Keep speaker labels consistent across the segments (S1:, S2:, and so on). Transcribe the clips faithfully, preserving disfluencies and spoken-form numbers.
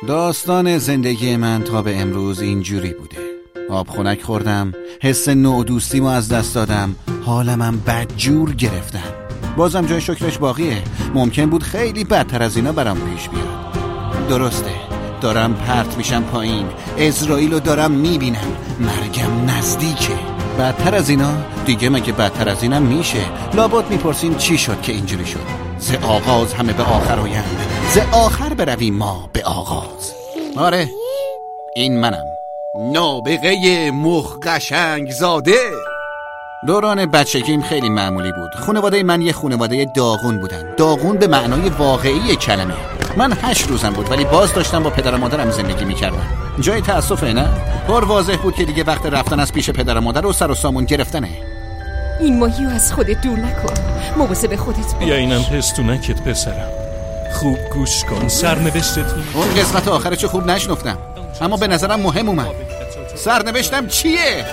S1: داستان زندگی من تا به امروز اینجوری بوده. آب خنک خوردم، حس نوع دوستیمو از دست دادم، حالمم بدجور گرفتم. بازم جای شکرش باقیه. ممکن بود خیلی بدتر از اینا برام پیش بیاد. درسته، دارم پرت میشم پایین، اسرائیل رو دارم میبینم، مرگم نزدیکه. بدتر از اینا دیگه مگه بدتر از اینم میشه؟ لابد میپرسین چی شد که اینجوری شد؟ ز آغاز همه به آخر آیند، ز آخر برویم ما به آغاز. آره این منم، نابغه مخ قشنگ زاده. دوران بچگیم خیلی معمولی بود. خانواده من یه خانواده داغون بودن. داغون به معنای واقعی کلمه. من هشت روزم بود ولی باز داشتم با پدر و مادرم زندگی میکردم. جای تأسفه نه؟ پر واضح بود که دیگه وقت رفتن از پیش پدر و مادر و سر و سامون گرفتنه.
S2: این ماهیو از خودت دور نکن، مواظب خودت باش.
S3: بیا اینم پستونکت پسرم، خوب گوش کن سرنوشتتون.
S1: اون قسمت آخرشو خوب نشنفتم اما به نظرم مهم اومد. سرنوشتم چیه؟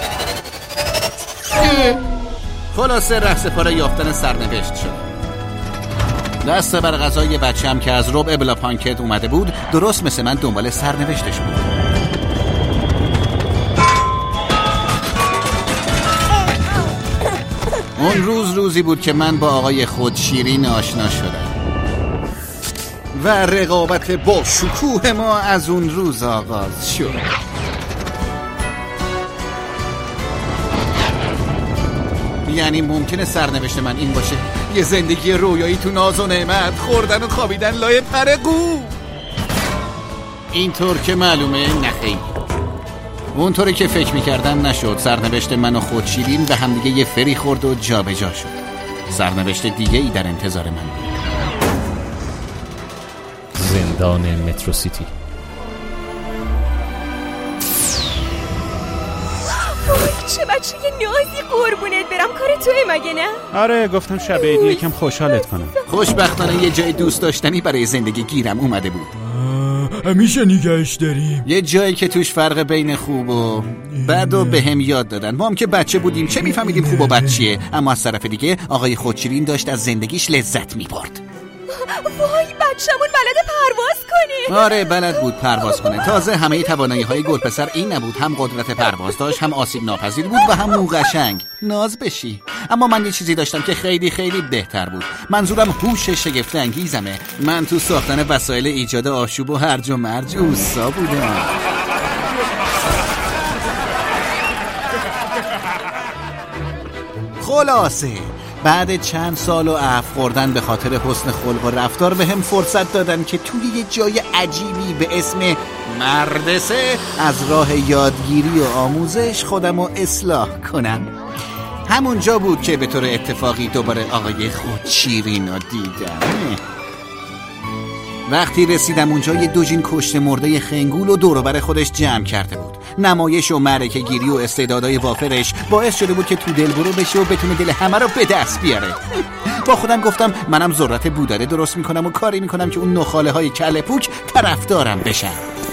S1: خلاصه رهسپار یافتن سرنوشت شد. دست بر غذای بچه‌ام که از ربع بلا پانکت اومده بود درست مثل من دنبال سرنوشتش بود. اون روز روزی بود که من با آقای خودشیرین آشنا شدم و رقابت با شکوه ما از اون روز آغاز شد. یعنی ممکنه سرنوشت من این باشه یه زندگی رویایی تو ناز و نعمت، خوردن و خوابیدن لای پر قو. اینطور که معلومه نخیر. اونطوری که فکر میکردم نشد. سرنوشت من و خودشیرین به همدیگه یه فری خورد و جا به جا شد. سرنوشت دیگه ای در انتظار من بود.
S4: زندان مترو سیتی.
S2: چه بچه یه نازی قربونت برم. کار توی مگه نه؟
S5: آره گفتم شب عیدی یکم خوشحالت کنم.
S1: خوشبختانه یه جای دوست داشتنی برای زندگی گیرم اومده بود.
S5: همیشه نگهش داریم.
S1: یه جایی که توش فرق بین خوب و بد و به هم یاد دادن. ما هم که بچه بودیم چه میفهمیدیم خوب و بد چیه. اما از طرف دیگه آقای خودشیرین داشت از زندگیش لذت میبرد.
S2: وای بچه‌مون بلد پرواز کنه.
S1: آره بلد بود پرواز کنه. تازه همه توانایی‌های گل پسر این نبود. هم قدرت پرواز داشت، هم آسیب ناپذیر بود و هم مو قشنگ. ناز بشی. اما من یه چیزی داشتم که خیلی خیلی بهتر بود. منظورم هوش شگفت انگیزمه. من تو ساختن وسایل ایجاد آشوب و هرج و مرج اوستا بودم. خلاصه بعد چند سال و عفو خوردن به خاطر حسن خلق و رفتار به هم فرصت دادن که توی یه جای عجیبی به اسم مردسه از راه یادگیری و آموزش خودم رو اصلاح کنم. همون جا بود که به طور اتفاقی دوباره آقای خودشیرین رو دیدم. وقتی رسیدم اونجا یه دوجین کشته مرده خنگول و دور و بر خودش جمع کرده بود. نمایش و معرکه گیری و استعدادهای وافرش باعث شده بود که تو دل برو بشه و بتونه دل همه رو به دست بیاره. با خودم گفتم منم ذرت بوداره درست میکنم و کاری میکنم که اون نخاله های کله پوک طرفدارم بشن.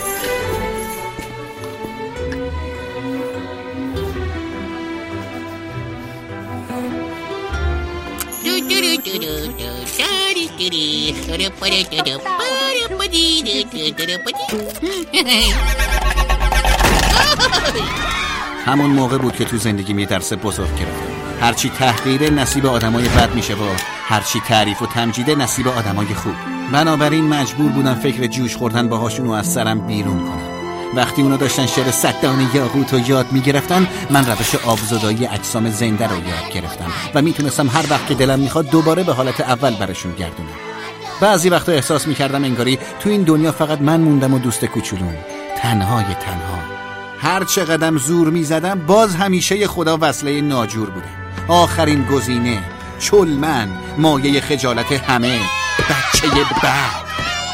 S1: همون موقع بود که تو زندگیم یه درس بزرگ گرفتم. هرچی تحقیر نصیب آدمای بد میشه و هرچی تعریف و تمجید نصیب آدمای خوب. بنابراین مجبور بودم فکر جوش خوردن باهاشون رو از سرم بیرون کنم. وقتی اونا داشتن شعر صد دانه یاقوت رو یاد میگرفتن من روش آبزدایی اجسام زنده رو یاد گرفتم و میتونستم هر وقت که دلم میخواد دوباره به حالت اول برشون گردونم. بعضی وقتا احساس میکردم انگاری تو این دنیا فقط من موندم و دوست کوچولوم، تنهای تنها. هر چقدرم زور میزدم باز همیشه خدا وصله ناجور بودم. آخرین گزینه، چلمن، مایه خجالت همه، بچه بد.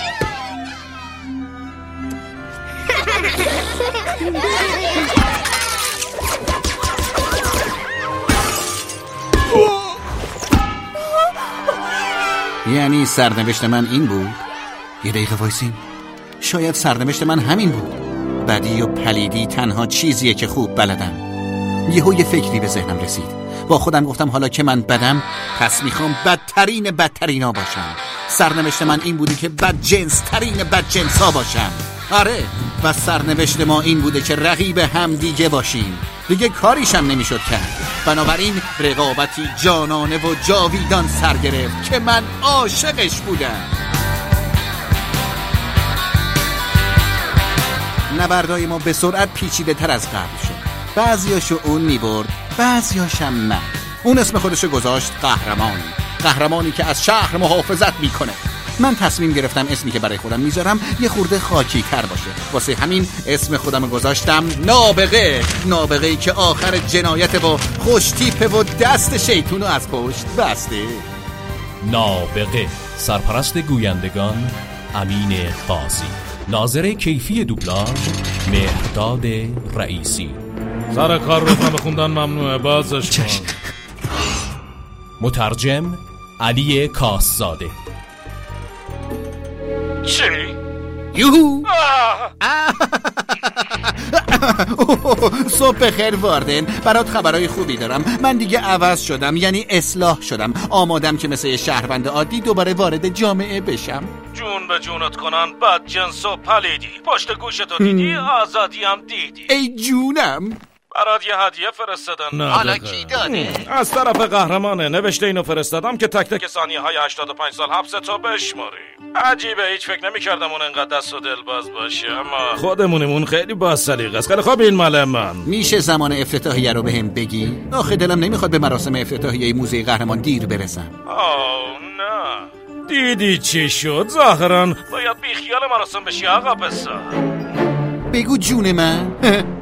S1: یعنی سرنوشت من این بود؟ یه دقیقه وایسین، شاید سرنوشت من همین بود. بدی و پلیدی تنها چیزیه که خوب بلدم. یهو یه فکری به ذهنم رسید. با خودم گفتم حالا که من بدم پس میخوام بدترین بدترینا باشم. سرنوشت من این بوده که بدجنس ترین بدجنس ها باشم. آره، و سرنوشت ما این بوده که رقیب هم دیگه باشیم. دیگه کاریشم نمیشد کرد. بنابراین رقابتی جانانه و جاویدان سر گرفت که من عاشقش بودم. نبردای ما به سرعت پیچیده تر از قبل شد. بعضیاشو اون میبرد، بعضیاشم من. اون اسم خودشو گذاشت قهرمان. قهرمانی که از شهر محافظت میکنه. من تصمیم گرفتم اسمی که برای خودم میذارم یه خورده خاکی تر باشه. واسه همین اسم خودم گذاشتم نابغه. نابغه‌ای که آخر جنایت و خوشتیپه و دست شیطونو از پشت بسته.
S4: نابغه، سرپرست گویندگان امین قاضی، ناظر کیفی دوبلاژ مهرداد رئیسی.
S3: سر کار رو هم خوندن ممنوعه، بازش کن.
S4: مترجم علی کاسزاده.
S3: چی؟
S1: یوهو. صبح بخیر واردن، برات خبرای خوبی دارم. من دیگه عوض شدم، یعنی اصلاح شدم. آمادم که مثل شهروند عادی دوباره وارد جامعه بشم.
S3: جون به جونت کنن بدجنس و پلیدی. پشت گوشتو دیدی، آزادی هم دیدی.
S1: ای جونم،
S3: برات یه هدیه فرستادن.
S1: حالا کی داده؟
S3: از طرف قهرمانه. نوشته اینو فرستادم که تک تک ثانیه های هشتاد و پنج سال حبس تو بشماری. عجیبه، هیچ فکر نمی کردم اون انقدر دست و دل باز باشه، اما خودمونمون خیلی با سلیقه است. خیلی خوب، این مال من.
S1: میشه زمان افتتاحیه رو بهم بگی؟ آخه دلم نمیخواد به مراسم افتتاحیه موزه قهرمان دیر برسم.
S3: آه نه، دیدی چی شد؟ ظاهراً باید بی خیال مراسم بشی آقا پسر.
S1: بگو جون من.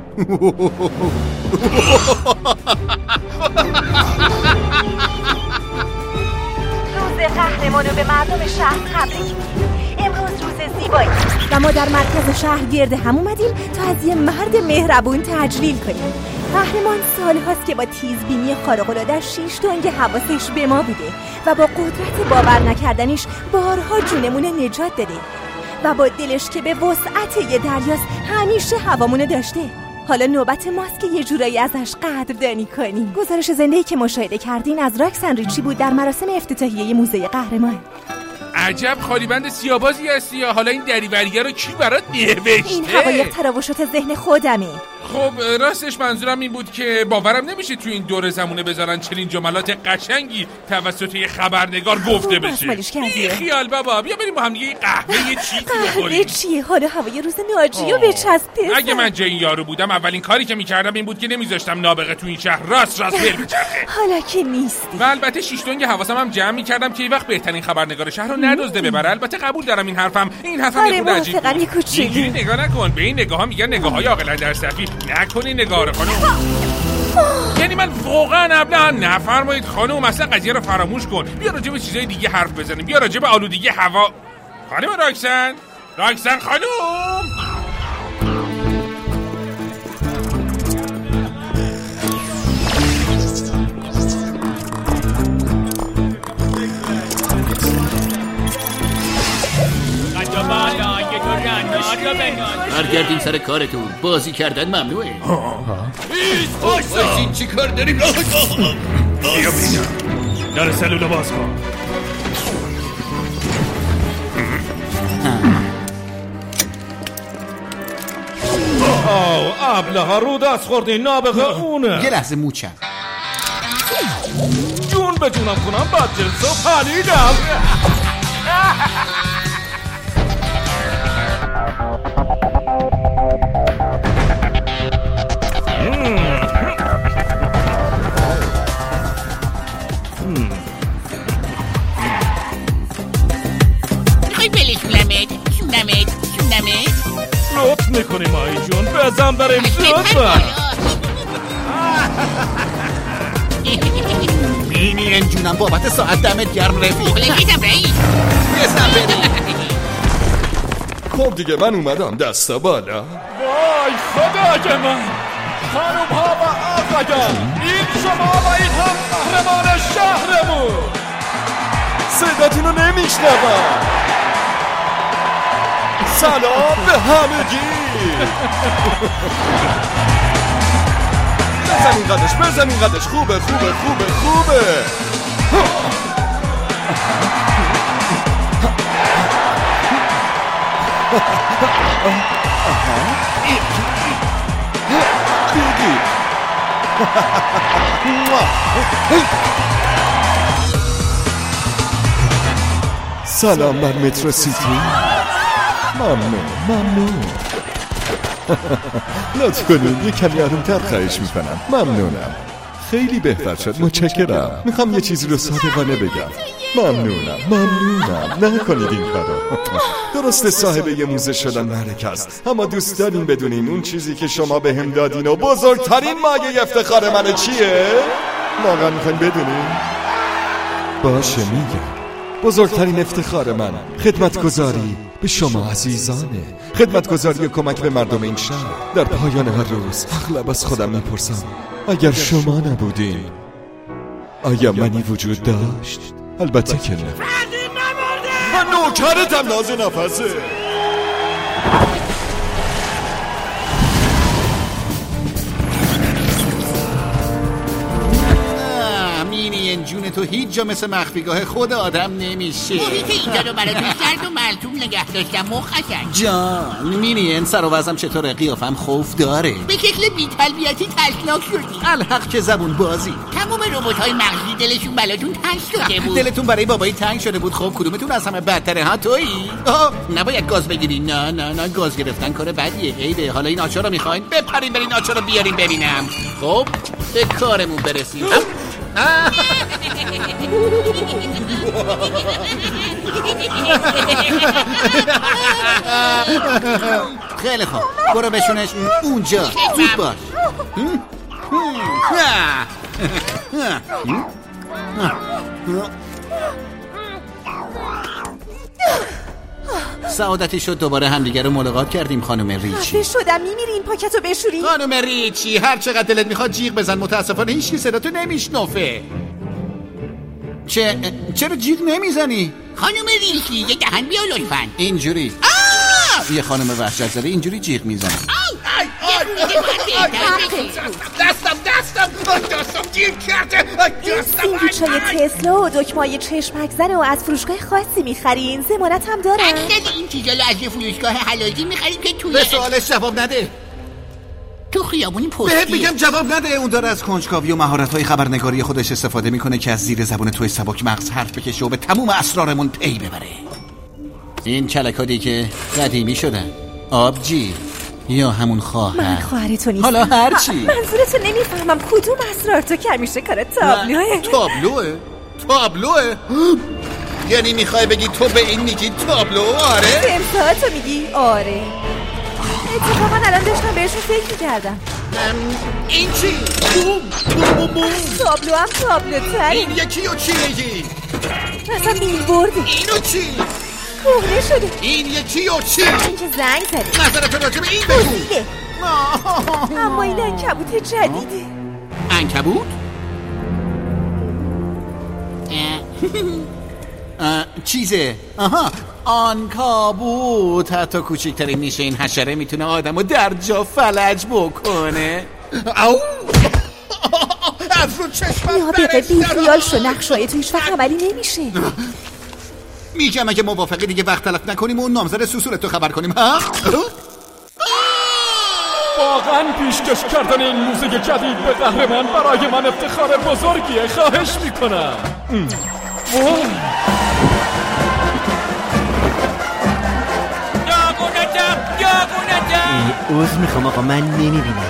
S2: روز قهرمانو به مردم شهر تبریک میگیم. امروز روز زیبایی و ما در مرکز شهر گرد هم اومدیم تا از یه مرد مهربون تجلیل کنیم. قهرمان سال هاست که با تیزبینی خارق‌العاده شیش دنگ حواسش به ما بوده و با قدرت باور نکردنیش بارها جونمونه نجات داده و با دلش که به وسعت یه دریاست همیشه هوامونو داشته. حالا نوبت ماست که یه جورایی ازش قدردانی کنیم. گزارش زنده‌ای که مشاهده کردین از راکسن ریچی بود در مراسم افتتاحیه موزه قهرمان.
S6: عجب خالیبند سیابازی هستی یا حالا این دریوریه رو کی برات نوشته؟
S2: این حقایق تراوشات ذهن خودمه.
S6: خب راستش منظورم این بود که باورم نمیشه تو این دور زمونه بذارن چنین جملات قشنگی توسط یه خبرنگار گفته بشه. بی خیال بابا، بیا بریم با هم یه قهوه یه چیزی بخوریم.
S2: قهوه چیه؟ حالا هوای روز ناجیو بچسب.
S6: اگه من جای این یارو بودم اولین کاری که میکردم این بود که نمیذاشتم نابغه تو این شهر راست راست بر بچرخه.
S2: حالا که نیستی.
S6: و البته شیش دنگ حواسم هم جمع میکردم که این وقت بهترین خبرنگار شهر رو ندزده ببره. البته قبول دارم این حرفم این حرفم یه خورده عجیب بود. اینجوری نگاه نکن، به این نگاه‌ها میگن نگاه‌های عاقلانه در صفی. نکنی نگاه رو خانم. یعنی من واقعا ابله نفرمایید خانم، اصلا قضیه رو فراموش کن. بیا راجع به چیزای دیگه حرف بزنیم. بیا راجع به آلودگی هوا. خانم راکسن، راکسن خانم.
S1: برگردیم سر کارتون. بازی کردن ممنوعه. این چی کار داریم؟ بیا
S3: بینم در سلول باز کن. آه ابله ها رو دست خوردین. نابغه اونه.
S1: یه لحظه موچم.
S3: جون به جونم کنم بدجنس و پلیدم.
S7: میخوای بله شونمت شونمت شونمت
S3: لطف میکنیم آی جون بزن بریم لطفا.
S1: بینین جونم بابت ساعت دمت گرم رفیق.
S7: بلگیدم رئیس
S1: بزن بریم.
S8: خب دیگه من اومدم دستا بالا.
S3: وای خدای من، خانوم ها و آقایان، این شما و این هم قهرمان شهرمون.
S8: صداتون رو نمیشنوم. سلام به همگی. بزنین قدش بزنین قدش. خوبه خوبه خوبه خوبه. بیگی سلام بر مترو سیتی. ممنون ممنون. لطف کنید یه کمی آرومتر خواهش میکنم. ممنونم. خیلی بهتر شد. متشکرم. میخوام یه چیزی رو صادقانه بگم. ممنونم ممنونم. نکنید این کارو. درسته صاحب یه موزه شدن معرکه است، اما دوست دارین بدونین اون چیزی که شما به هم دادین و بزرگترین مایه افتخار منه چیه؟ واقعا میخواین بدونین؟ باشه میگم. بزرگترین افتخار من خدمتگزاری به شما عزیزانه. خدمتگزاری و کمک به مردم این شهر. در پایان هر روز اغلب از خودم میپرسم اگر شما نبودین آیا منی وجود داشت؟ البته که نه. من نوکرتم ناز نفسه.
S1: مینین جون تو هیچ جا مثل مخفیگاه خود آدم نمیشه.
S7: محیط اینجا رو براتون سرد و ملتوم نگه داشتم مخشن
S1: جان. مینین سر و وضعم چطوره؟ قیافم خوف داره.
S7: به شکل بی‌تربیتی ترسناک شدی.
S1: الحق که زبون بازی.
S7: تمام ربات‌های مغزی دلشون بلاتون تنگ شده بود.
S1: دلتون برای بابایی تنگ شده بود. خب کدومتون از همه بدتره ها تویی؟ نباید گاز بگیری. نه نه نه گاز گرفتن کار بدیه. عیده. حالا این آچار رو میخواین؟ بپرین برین آچار رو بیارین ببینم. خب به کارمون برسیم. خیلی خوب برو بشونش اونجا. زود باش. سعادتی شد دوباره همدیگه رو ملاقات کردیم خانم ریچی.
S2: خفه شدم. میمیری این پاکتو بشوری؟
S1: خانم ریچی هر چقدر دلت میخواد جیغ بزن، متاسفانه هیچ کی صداتو نمیشنفه. چه چرا جیغ نمیزنی؟
S7: خانم ریچی یه دهن بیا لطفاً.
S1: اینجوری یه خانم وحشت زده اینجوری جیغ میزنه.
S7: دستم دستم دستم جیغ کرده.
S2: این سیندوچای تسلا و دکمای چشمک زن و از فروشگاه خاصی میخرین؟ ضمانت هم دارن؟
S7: اکثر این چیزا رو از یه فروشگاه حلاجی میخریم که توی
S1: به سوالش جواب نده.
S7: تو خیابونی پستی.
S1: بهت میگم جواب نده. اون داره از کنجکاوی و مهارت‌های خبرنگاری خودش استفاده میکنه که از زیر زبون توی سبک مغز حرف بکشه و به تموم اسرارمون پی ببره. این کلکادی که قدیمی شدن. آبجی یا همون خواهر.
S2: من خواهر تو نیستم.
S1: حالا هرچی.
S2: منظورتو نمیفهمم. کدوم اسرار تو که همیشه کار تابلوه؟
S1: تابلوه؟ تابلوه؟ یعنی میخوای بگی تو به این میگی تابلو؟ آره؟
S2: تمساهاتو میگی؟ آره. اتفاقا الان داشتم بهشون فکر میکردم.
S1: این چی؟ بوم بوم بوم.
S2: تابلو هم تابلو تری.
S1: این یکی رو چی میگی؟
S2: مثلا میل برده.
S1: اینو چی؟
S2: کهنه شده.
S1: این یکی رو چی؟
S2: این که زنگ زده.
S1: نظرت راجع به این بگو.
S2: اما این عنکبوت جدیده.
S1: عنکبوت؟ چیزه. آها عنکبوت. حتی کوچکترین نیشه این حشره میتونه آدمو در جا فلج بکنه. او از رو چشمم
S2: نابغه بی خیال شو. نقشای تو هیچ وقت عملی نمیشه.
S1: میگم اگه موافقی دیگه وقت تلف نکنیم و اون نامزد سوسولت رو خبر کنیم. ها؟
S5: واقعا پیشکش کردن این موزه جدید به قهرمان برای من افتخار بزرگیه. خواهش میکنم.
S7: داغونتم داغونتم.
S9: عذر میخوام آقا من نمیبینم.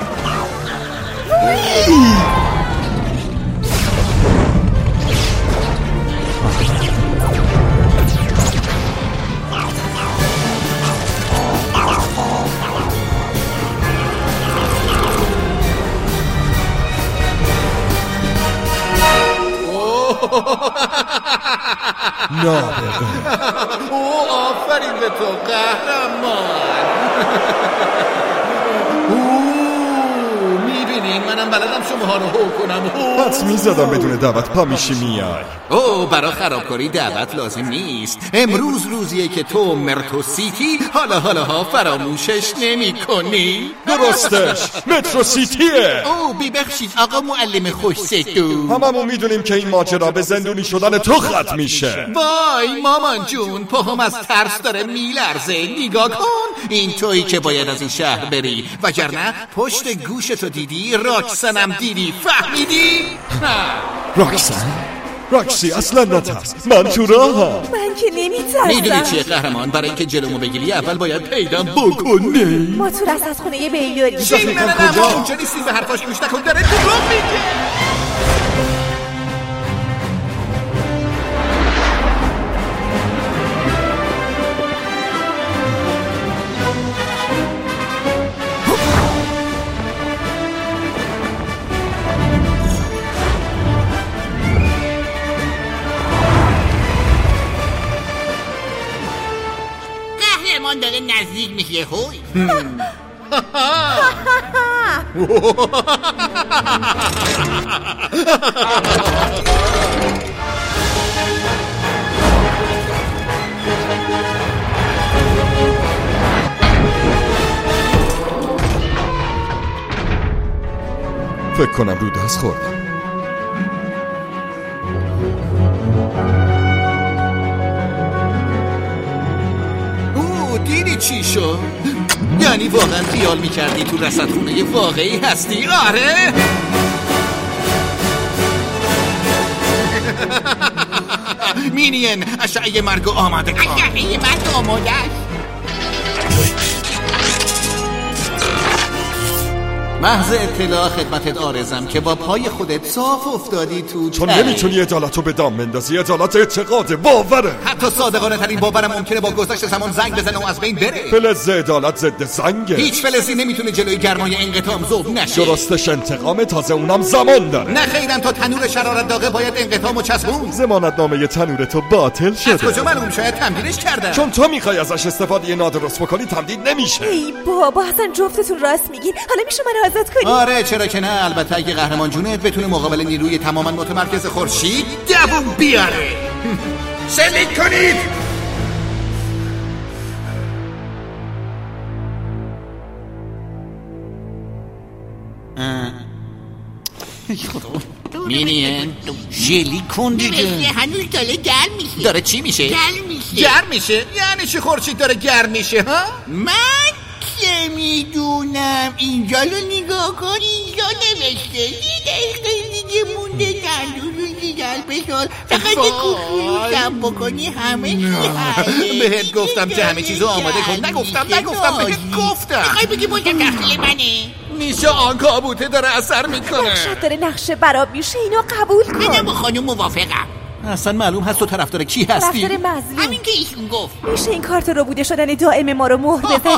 S8: نابغه.
S1: او آفرین به تو قهرمان. او میبینین منم من بلدم شماها رو هو کنم.
S8: حدس میزدم بدون دعوت پا میشی میای.
S1: او برای خرابکاری دعوت لازم نیست. امروز روزیه که تو مترو سیتی حالا حالاها فراموشش نمی کنی.
S8: درستش مترو سیتیه.
S1: او ببخشید آقا معلم خوش ستو،
S8: هممون میدونیم که این ماجرا به زندونی شدن تو ختم میشه.
S1: وای مامان جون، پاهم از ترس داره میلرزه. نگاه کن، این تویی که باید از این شهر بری، وگرنه پشت گوشتو دیدی، راکسنم دیدی، فهمیدی؟
S8: راکسن؟ راکسی اصلا نترس، من تو راهم.
S2: من که نمیترسم.
S1: میدونی چیه قهرمان؟ برای اینکه جلومو بگیری اول باید پیدام بکنی.
S2: ما تو رصد خونه یه بیل داریم.
S1: چی؟ نه نه نه، ما اونجا نیستیم، به حرفاش گوش نکن، داره دروغ میگه.
S7: قهرمان داره نزدیک میشه. هوی
S8: فکر کنم رو دست خوردم.
S1: دیدی چی شد؟ یعنی واقعا خیال میکردی تو رصدخونه واقعی هستی؟ آره؟ مینین اشعه مرگ آماده کن.
S7: اشعه مرگ آماده است.
S1: محض اطلاع خدمتت آرزم که با پای خودت صاف افتادی تو
S8: چون نمیتونی عدالت رو به دام بندازی. عدالت اعتقاده، باوره.
S1: حتی صادقانه ترین باورم ممکنه با گذشت زمان زنگ بزنه و از بین بره.
S8: فلز عدالت ضد زنگه.
S1: هیچ فلزی نمیتونه جلوی گرمای انقطام ذوب نشه.
S8: درستش انتقام، تازه اونم زمان داره.
S1: نه خیرم، تا تنور شرارت داغه باید انقطامو چسبون.
S8: ضمانتنامه تنور تو باطل شده.
S1: از کجا معلوم؟ شاید تمدیدش کردن.
S8: چون تو میخوای ازش استفاده نادرست بکنی، تمدید نمیشه.
S2: ای بابا اصلا جفتتون راست میگین. حالا میشه من آزاد کنی؟
S1: آره چرا که نه. البته اگه قهرمان جونت بتونه مقابل نیروی تماما متمرکز خورشید دووم بیاره. شلیک کنید. مینین جلی کن دیگه.
S7: هنوز داره گرم میشه.
S1: داره چی میشه؟
S7: گرم میشه.
S1: گرم میشه؟ یعنی چی خورشید داره گرم میشه ها؟
S7: من که میدونم. اینجا رو نگاه کن، اینجا نوشته یه دقیقه دیگه مونده تنور دیگر بشار، فقط یه کوکوشم بکنی همه چی هست.
S1: بهت گفتم که همه چیزو آماده کن. نگفتم نگفتم بهت گفتم.
S7: میخوای بگی بودم داخل منه؟
S1: میشه آن کابوته داره اثر میکنه.
S2: نقشت داره نقشه براب میشه، اینو قبول کن.
S7: منم با خانم موافقم.
S1: اصلا معلوم هست تو طرفدار کی هستی؟
S2: طرفدار مظلوم.
S7: همین که ایشون گفت.
S2: میشه این کارت رو بوده شدن دائم ما رو مهر بزنی؟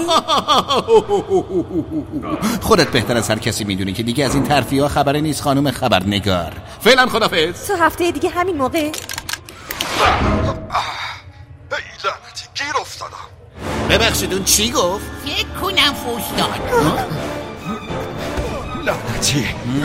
S1: خودت بهتر از هر کسی میدونی که دیگه از این ترفیع ها خبری نیست خانم خبرنگار. فعلا خدافظ.
S2: تو هفته دیگه همین موقع.
S8: ای لعنتی گیر افتادم.
S1: ببخشید اون چی گفت؟
S7: فکر کنم فوش داد.
S8: لعنتی.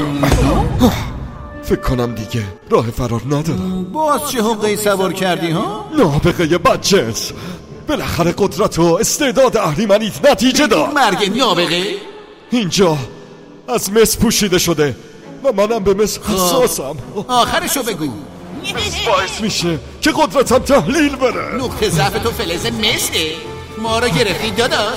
S8: فکر کنم دیگه راه فرار ندارم.
S1: باز چه حقه‌ای سوار کردی ها؟
S8: نابغه بدجنس. بالاخره قدرت و استعداد اهریمنیت نتیجه داد.
S1: مرگ نابغه؟
S8: اینجا از مس پوشیده شده و منم به مس حساسم.
S1: آخرشو بگو.
S8: باعث میشه که قدرتم تحلیل بره.
S1: نقطه ضعف تو فلز مسه. ما رو گرفتی داداش.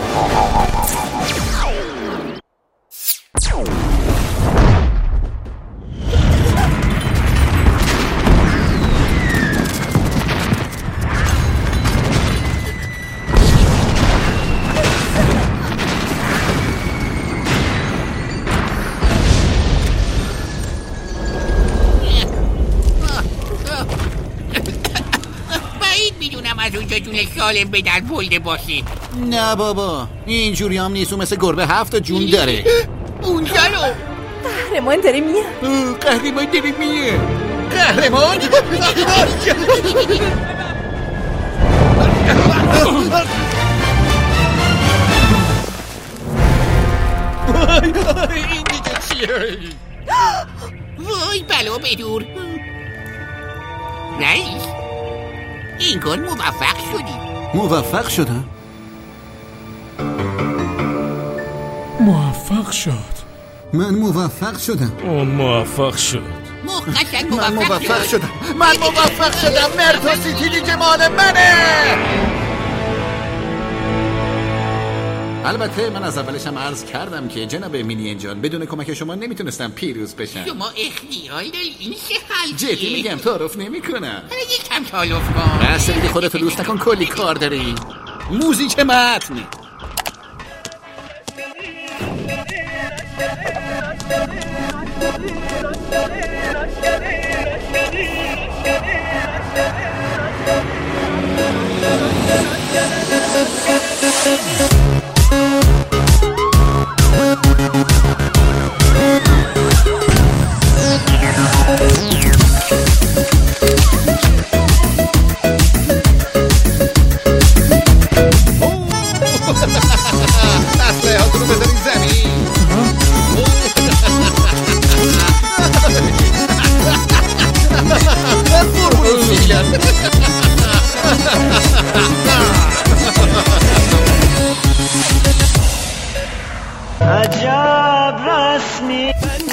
S7: از اونجا جون سالم به در بلده باشی.
S1: نه بابا اینجوری هم نیست. مثل گربه هفت جون داره.
S7: اونجا رو
S2: قهرمان داره میاد.
S1: قهرمان داره میاد. قهرمان این دیگه چی
S7: وای بلا بدور. رئیس این کار موفق شدی.
S1: موفق شدم؟
S5: موفق شد.
S1: من موفق شدم.
S3: اون موفق شد.
S7: مخشنگ
S1: من
S7: موفق
S1: موفق
S7: شد.
S1: شدم. من موفق شدم. مرتوسیتی دیگه مال منه. البته من از اولش هم عرض کردم که جناب مینین جان بدون کمک شما نمیتونستم پیروز بشم.
S7: شما اختیار داری این چه حل؟
S1: جدی میگم تعارف نمیکنم.
S7: حالا یکم تعارف کن.
S1: بس دیگه خودتو دوست نکن، کلی کار داری. موزیک متن. اسلحه هاتونو بذارین زمین.
S10: عجب رسمی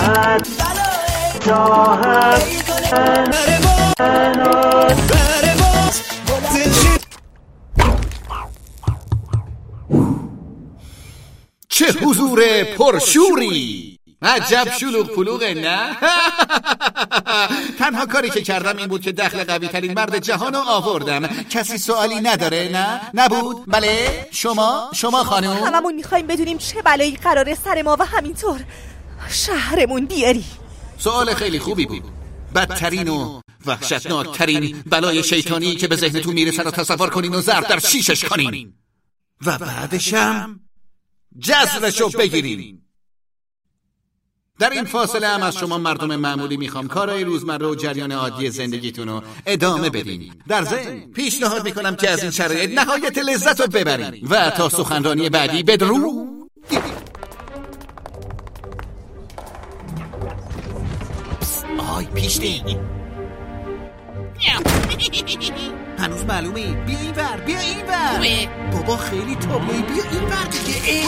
S1: چه حضور پرشوری. عجب شلوغ پلوغه نه؟ تنها کاری که کردم این بود که دخل قوی ترین مرد جهانو آوردم. کسی سوالی نداره؟ نه؟ نبود؟ بله؟ شما؟ شما خانم؟
S2: هممون میخوایم بدونیم چه بلایی قراره سر ما و همینطور شهرمون بیاری.
S1: سوال خیلی خوبی بود. بدترین و وحشتناکترین بلای شیطانی که به ذهنتون میرسه رو تصور کنین و ضرب در شیشش کنین و بعدشم جزرشو بگیرین. در این فاصله هم از شما مردم معمولی میخوام کارهای روزمره و جریان عادی زندگیتون رو ادامه بدین. در ضمن پیشنهاد میکنم که از این شرایط نهایت لذت رو ببرین و تا سخنرانی بعدی بدرود. آی پیشتی هنوز معلومه. بیا این ور، بیا این ور. بابا خیلی تابلوی، بیا این ور دیگه.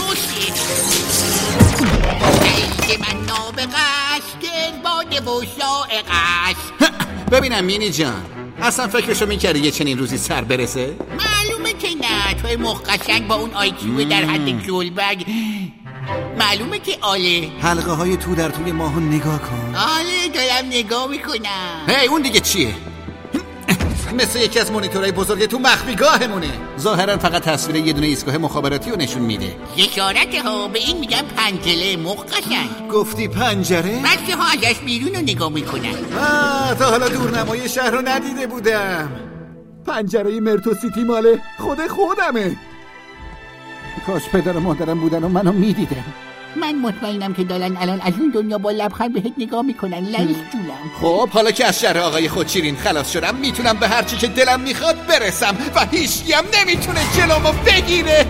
S7: که من نابغش گرباده و شائقش.
S1: ببینم مینی جان، اصلا فکرشو میکردی یه چنین روزی سر برسه؟
S7: معلومه که نه. توی مخقشنگ با اون آیکیوه در حد جولبرگ معلومه که آله.
S1: حلقه های تو در توی ماهو نگاه کن.
S7: آله دارم نگاه میکنم.
S1: هی اون دیگه چیه؟ مثل یکی از مانیتورهای بزرگ تو مخفیگاهمونه. ظاهرا فقط تصویر یه دونه ایستگاه مخابراتی رو نشون میده.
S7: اشارت ها به این میگن پنجره. مخقشنگ
S1: گفتی پنجره؟
S7: بچه ها ازش بیرون رو نگاه میکنن.
S1: آه تا حالا دورنمای شهر رو ندیده بودم. پنجره مرتوسیتی ماله خود خودمه. کاش پدر و مادرم بودن و منو میدیدن.
S7: من مطمئنم که دارن الان از این دنیا با لبخند بهت نگاه میکنن. لریس جونم.
S1: خب حالا که از شر آقای خودشیرین خلاص شدم میتونم به هر چی که دلم میخواد برسم و هیچکی هم نمیتونه جلومو بگیره.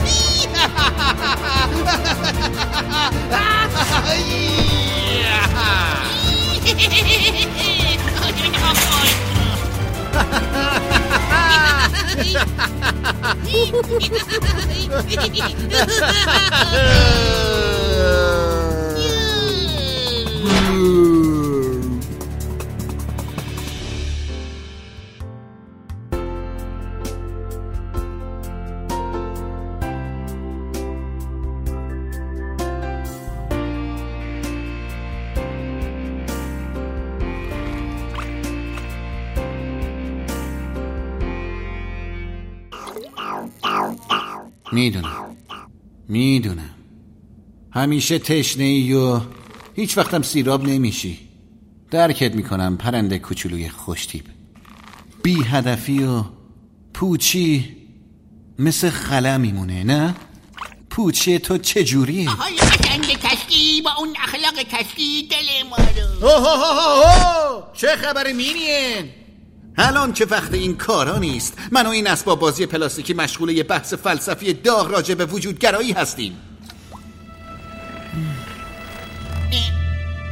S1: میدونم میدونم همیشه تشنه ای و هیچ وقتم سیراب نمیشی. درکت میکنم پرنده کوچولوی خوشتیب. بی هدفی و پوچی مثل خلا میمونه نه؟ پوچی تو چجوریه؟
S7: آهای قشنگ کشکی با اون اخلاق کشکی دل ما رو.
S1: اوه اوه اوه چه خبر مینین؟ الان که وقت این کارا نیست. من و این اسباب بازی پلاستیکی مشغول یه بحث فلسفی داغ راجع به وجودگرایی هستیم.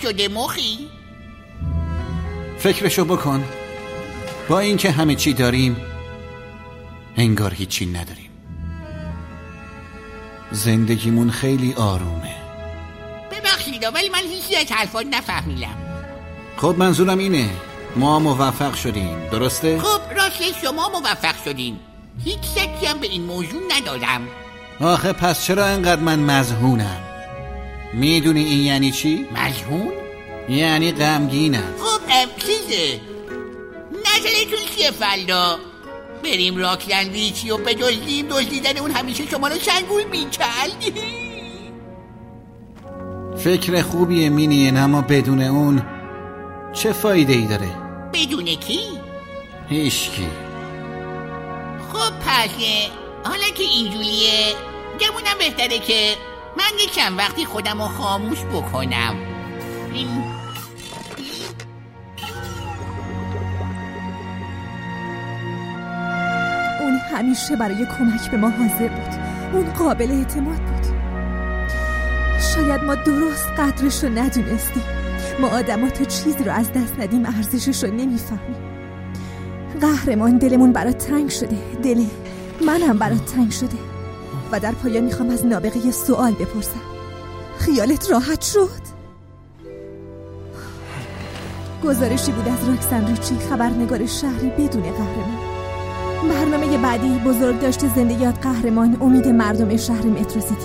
S7: شده مخی؟
S1: فکرشو بکن. با اینکه همه چی داریم انگار هیچی نداریم. زندگیمون خیلی آرومه.
S7: ببخشید ولی من هیچی از حرفات نفهمیدم.
S1: خب منظورم اینه ما موفق شدیم، درسته؟
S7: خب راستش شما موفق شدین. هیچ شکی هم به این موضوع ندارم.
S1: آخه پس چرا انقدر من مذهونم؟ میدونی این یعنی چی؟
S7: مذهون؟
S1: یعنی غمگینم.
S7: خب چیزه نظرتون چیه فلا؟ بریم راکلندیچی و بدزدیم؟ دزدیدن اون همیشه شما رو شنگول میکرد.
S1: فکر خوبیه مینیه، اما بدون اون چه فایده ای داره؟
S7: بدون کی؟
S1: هیچکی.
S7: خب پس حالا که اینجوریه گمونم بهتره که من یک چند وقتی خودم رو خاموش بکنم. این
S2: اون همیشه برای کمک به ما حاضر بود. اون قابل اعتماد بود. شاید ما درست قدرش رو ندونستیم. ما آدم ها تا چیزی رو از دست ندیم ارزشش رو نمیفهمیم. قهرمان دلمون برات تنگ شده. دل منم برات تنگ شده. و در پایان میخوام از نابغه یه سوال بپرسم. خیالت راحت شد؟ گزارشی بود از راکسن ریچی، خبرنگار شهری بدون قهرمان. برنامه بعدی بزرگ داشته زنده یاد قهرمان، امید مردم شهر مترو سیتی.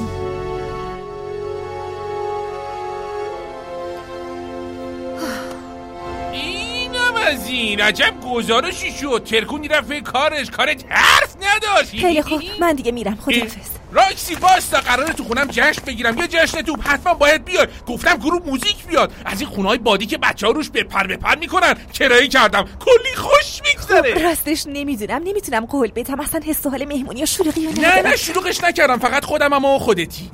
S6: از این عجب گزارشی شد. ترکونی رفت کارش. کارت حرف نداشت.
S2: خیلی خوب من دیگه میرم. خداحافظ.
S6: راکسی باستا قراره تو خونم جشن بگیرم. یه جشن توپ حتما باید بیاد. گفتم گروه موزیک بیاد. از این خونه‌های بادی که بچه‌ها روش بپر بپر میکنن کرایه کردم. کلی خوش میگذره.
S2: خب راستش نمیدونم نمیتونم قول بدم. اصلا حس و حال مهمونی یا شلوغی
S6: نه نه نه شلوغش نکردم. فقط خودمم و خودتی.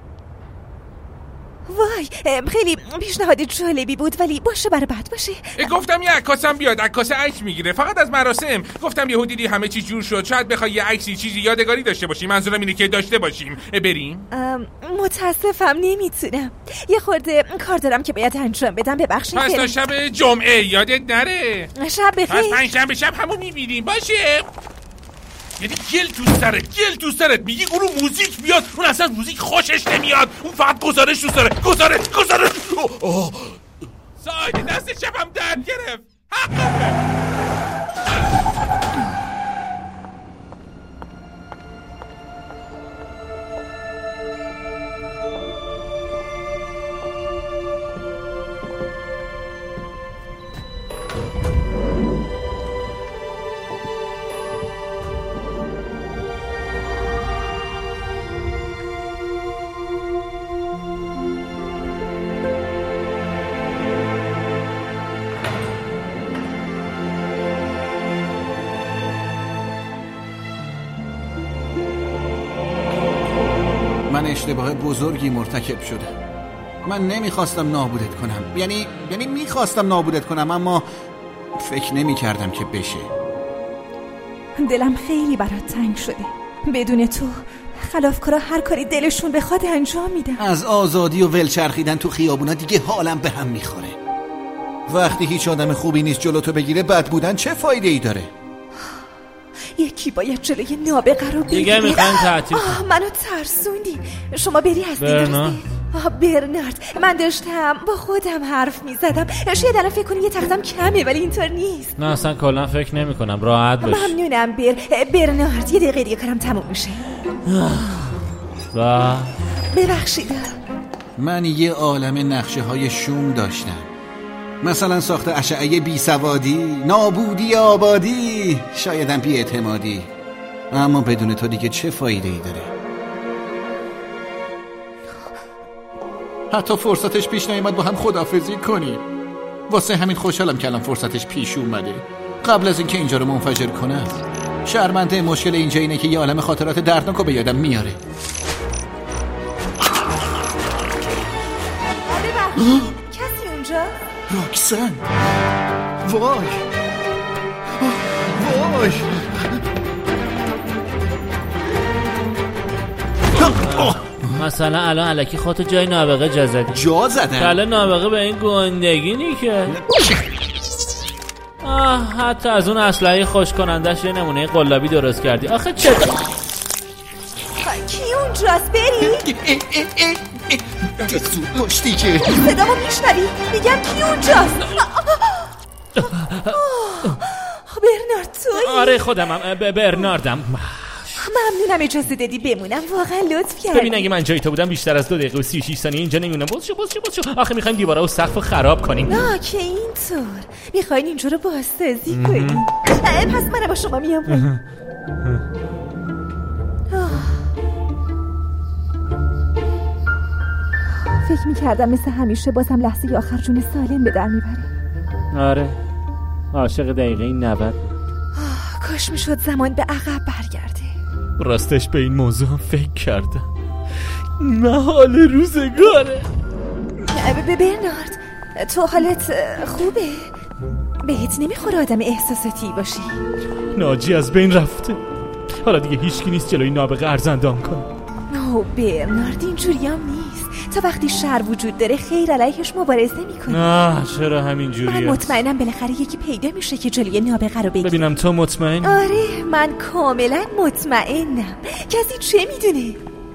S2: وای خیلی پیشنهاد جالبی بود ولی باشه برای بعد باشه.
S6: گفتم یه عکاسم بیاد عکاس عکس میگیره فقط از مراسم. گفتم یهو دیدی همه چی جور شد. شاید بخوای یه عکسی چیزی یادگاری داشته باشیم. منظورم اینه که داشته باشیم. بریم.
S2: متاسفم نمیتونم. یه خورده کار دارم که باید انجام بدم. ببخشید.
S6: پس تا شب جمعه یادت نره.
S2: شب بخیر.
S6: پس پنجشنبه شب همون میبینیم. باشه. یعنی گل تو سرت گل تو سرت میگی گروه موزیک بیاد. اون اصلا موزیک خوشش نمیاد. اون فقط گزارش تو سره. گزارش گزارش ساید دست شبم درد گرفت. حقه.
S1: من اشتباه بزرگی مرتکب شدم. من نمیخواستم نابودت کنم. یعنی یعنی میخواستم نابودت کنم اما فکر نمی کردم که بشه.
S2: دلم خیلی برات تنگ شده. بدون تو خلافکارا هر کاری دلشون بخواد انجام میدن.
S1: از آزادی و ولچرخیدن تو خیابونا دیگه حالم به هم میخوره. وقتی هیچ آدم خوبی نیست جلو تو بگیره بد بودن چه فایده ای داره؟
S2: یکی باید جلوی نابغه رو بگیره.
S11: دیگه میخواین تعطیل
S2: آه منو ترسوندی. شما بری هستی درسته؟ آه برنارد من داشتم با خودم حرف میزدم. شاید الان فکر کنی یه تختم کمه ولی اینطور نیست.
S11: نه اصلا کلا فکر نمی کنم. راحت باش.
S2: ممنونم بر برنارد. یه دقیقه دیگه کارم تموم میشه.
S11: و
S2: ببخشید.
S1: من یه عالم نقشه های شوم داشتم. مثلا ساخت اشعه بی سوادی، نابودی آبادی، شایدم بی اعتمادی. اما بدون تو دیگه چه فایده ای داره؟ حتی فرصتش پیش نیامد با هم خداحافظی کنیم. واسه همین خوشحالم که الان فرصتش پیش اومده. قبل از اینکه اینجا رو منفجر کنم. شرمنده مشکل اینجا اینه که یه عالم خاطرات دردناکو به یادم میاره.
S2: کسی اونجا؟
S1: راکسن. وای وای
S11: مثلا الان الکی خودتو جای نابغه جا زدی.
S1: جا زدم؟
S11: حالا نابغه به این گندگی نی که آه حتی از اون اسلحه خوش کنندش یه نمونه قلابی درست کردی. آخه چه
S2: کی اونجاست؟ بری؟
S1: دستور داشتی که
S2: صدامو میشنوی؟ میگم کی اونجاست؟ برنارد تویی؟
S11: آره خودمم. برناردم.
S2: ممنونم اجازه دادی بمونم، واقعا لطف کردی.
S11: ببین اگه من جای تو بودم بیشتر از دو دقیقه و سی و شش ثانیه اینجا نمیمونم. باز شو باز شو باز شو. آخه میخوایم دیوارا و سقف رو خراب کنیم.
S2: نه که اینطور میخواین اینجا رو بازسازی کنیم. پس من با شما میام پایین. فکر میکردم مثل همیشه بازم لحظه آخر جون سالم به در میبره.
S11: آره عاشق دقیقه این نود.
S2: کاش میشد زمان به عقب برگرده.
S11: راستش به این موضوع هم فکر کردم. محال روزگاره.
S2: به برنارد تو حالت خوبه؟ بهت نمیخوره آدم احساساتی باشی؟
S11: ناجی از بین رفته. حالا دیگه هیچکی نیست جلوی نابغه ارزندام کنه.
S2: نه برنارد اینجوری هم نیست. تا وقتی شر وجود داره خیر علیهش مبارزه میکنه.
S11: نه چرا همین جوریه؟
S2: من مطمئنم بالاخره یکی پیدا میشه که جلوی نابغه رو بگیره.
S11: ببینم تو مطمئن؟
S2: آره من کاملا مطمئنم. کسی چه میدونه؟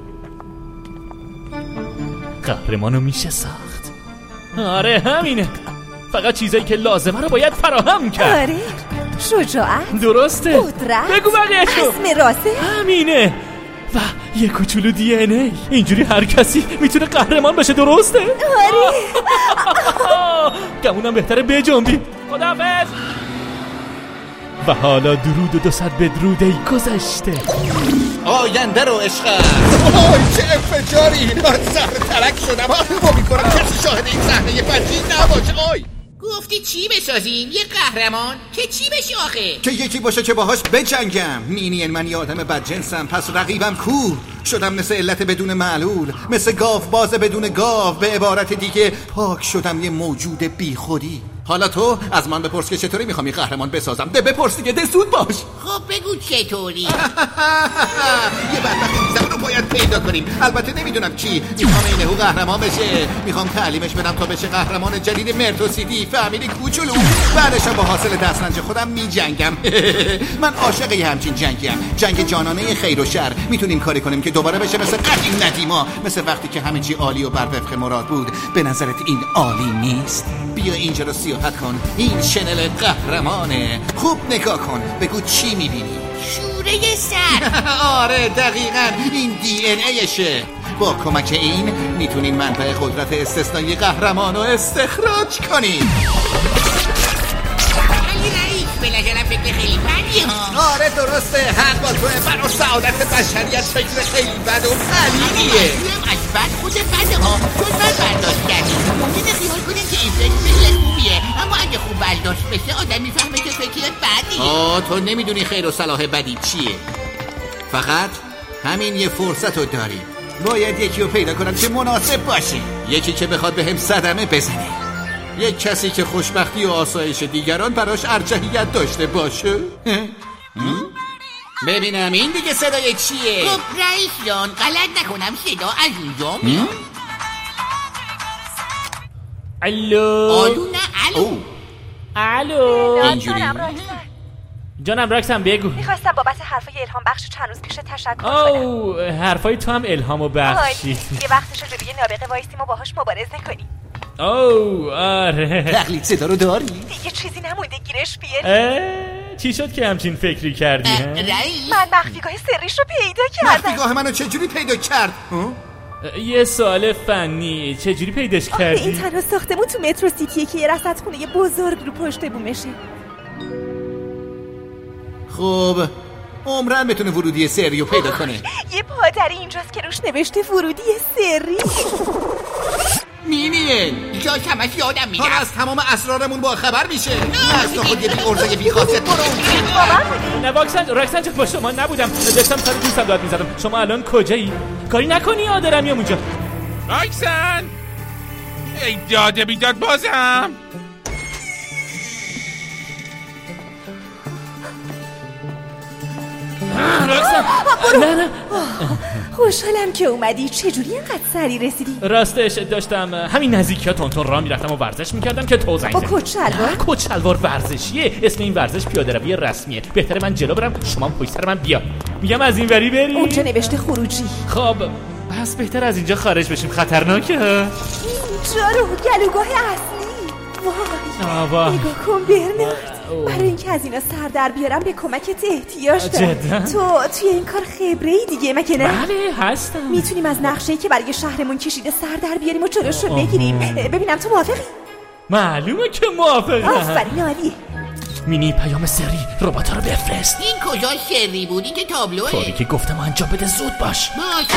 S11: قهرمانو میشه ساخت. آره همینه. فقط چیزایی که لازمه رو باید فراهم کرد.
S2: آره شجاعت،
S11: درسته،
S2: قدرت،
S11: بگو بقیه‌شو.
S2: عزم راسخ.
S11: همینه. و یه کوچولو دی ان ای. اینجوری هر کسی میتونه قهرمان بشه. درسته؟
S2: آره.
S11: گمونم بهتره بجنبی. خداحافظ. و حالا درود و دو صد بدروده گذشته.
S1: آینده رو عشق.
S12: آی چه انفجاری. سر ترک شدم. با میکنم کسی شاهد این صحنه فجیع نباشه. آی
S7: گفتی چی بسازیم؟ یه قهرمان که چی بشه آخه؟
S1: که یکی باشه که باهاش بجنگم. مینین من یه آدم بدجنسم، پس رقیبم کو شدم مثل علت بدون معلول، مثل گاو باز بدون گاو. به عبارت دیگه پاک شدم یه موجود بی خودی. حالا تو از من بپرس که چطوری میخوام یه قهرمان بسازم. ده بپرس دیگه، ده زود باش.
S7: خب بگو چطوری؟
S1: یه بدبخت میزم رو باید پیدا کنیم. البته نمیدونم کی. میخوام اینه او قهرمان بشه. میخوام تعلیمش بدم تا بشه قهرمان جدید مرتو سیتی. فهمیدی کوچولو؟ بعدش با حاصل دسترنج خودم میجنگم. من عاشق یه همچین جنگیم. جنگ جانانه خیر و شر. میتونیم کاری کنیم که دوباره بشه مثل قدیم ندیما، مثل وقتی که همه چی عالی و بر وفق مراد بود. به نظرت این عالی نیست؟ بیا اینجا رو سیاحت کن. این شنل قهرمانه. خوب نگاه کن، بگو چی میبینی؟
S7: شوره سر.
S1: آره دقیقاً این دی ان ایشه. با کمک این میتونین منبع قدرت استثنایی قهرمان رو استخراج کنین.
S7: به نظرم فکر خیلی بدی ها.
S1: آره درسته، حق با توه. برای سعادت بشریت فکر خیلی بد و علیمیه.
S7: از بد خود بده ها، چون من برداشت کردیم. ممکنه خیال کنیم که این فکر خیلی خوبیه، اما اگه خوب برداشت بشه آدم میفهمه که فکر بدیه.
S1: آه تو نمیدونی خیر و صلاح بدی چیه. فقط همین یه فرصت رو داری. باید یکی رو پیدا کنم که مناسب باشه. یکی که بخواد به هم صدمه بزنه. یک کسی که خوشبختی و آسایش دیگران براش ارجحیت داشته باشه. ببینم این دیگه صدای چیه؟
S7: خب رئیس جان غلط نکنم صدا از اونجا میاد.
S11: الو
S7: آلو نه الو.
S11: الو
S1: اینجوری
S11: جانم راکسم بگو.
S2: میخواستم بابت حرفای الهام بخش چند روز پیش تشکر کنم.
S11: او حرفای تو هم الهامو بخشید.
S2: یه وقتشو جلوی نابغه وایسیم و باهاش مبارزه کنیم.
S11: او آره
S1: تقلید صدا رو داری؟
S2: دیگه چیزی نمونده گیرش بیاری.
S11: چی شد که همچین فکری کردی؟
S7: رئیس
S2: من مخفیگاه سریش رو پیدا کردم.
S1: مخفیگاه منو چجوری پیدا کرد؟
S11: یه سوال فنی، چجوری پیداش کردی؟
S2: این تنها ساختمون تو مترو سیتیه که یه رصدخونه یه بزرگ رو پشت بومشه.
S1: خب عمرن بتونه ورودی سری رو پیدا کنه.
S2: یه پادری اینجاست که روش نوشته ورودی سری.
S1: مینین
S7: جا کمش یادم میگم.
S1: حالا از تمام اسرارمون با خبر میشه. از تو خود یه بی ارزه بی خاصه تو رو
S11: نه واکسن راکسن چه با شما نبودم. داشتم سر دوستم داد میزدم. شما الان کجایی؟ کاری نکنی آدرم یا اونجا.
S6: راکسن ای داده بیداد بازم. راکسن
S11: رکسن نه نه
S2: خوشحالم که اومدی. چجوری اینقدر سریع رسیدی؟
S11: راستش داشتم همین نزدیکی ها تونتون راه میرفتم و ورزش میکردم که تو زنگ
S2: زدی. با کت شلوار؟
S11: کت شلوار ورزشیه. اسم این ورزش پیاده روی رسمیه. بهتره من جلو برم، شما پشت سر من بیا. میگم از این وری بری.
S2: اونجا نوشته خروجی.
S11: خب پس بهتر از اینجا خارج بشیم، خطرناکه.
S2: اینجا رو گلوگاه اصلی. وای نگاه کن برنارد، برای اینکه از اینا سر در بیارم به کمکت احتیاج دارم.
S11: جدا؟
S2: تو توی این کار خبره‌ای دیگه مگه نه؟
S11: بله هستم.
S2: میتونیم از نقشه‌ای که برای شهرمون کشیده سر در بیاریم و جلوش رو بگیریم. ببینم تو موافقی؟
S11: معلومه که موافقم.
S2: آفرین عالی.
S11: مینی پیام سری، ربات‌ها رو بفرست.
S7: این کجا سری بودی که تابلوه؟
S11: طوری که گفتم انجام بده، زود باش.
S7: باشه.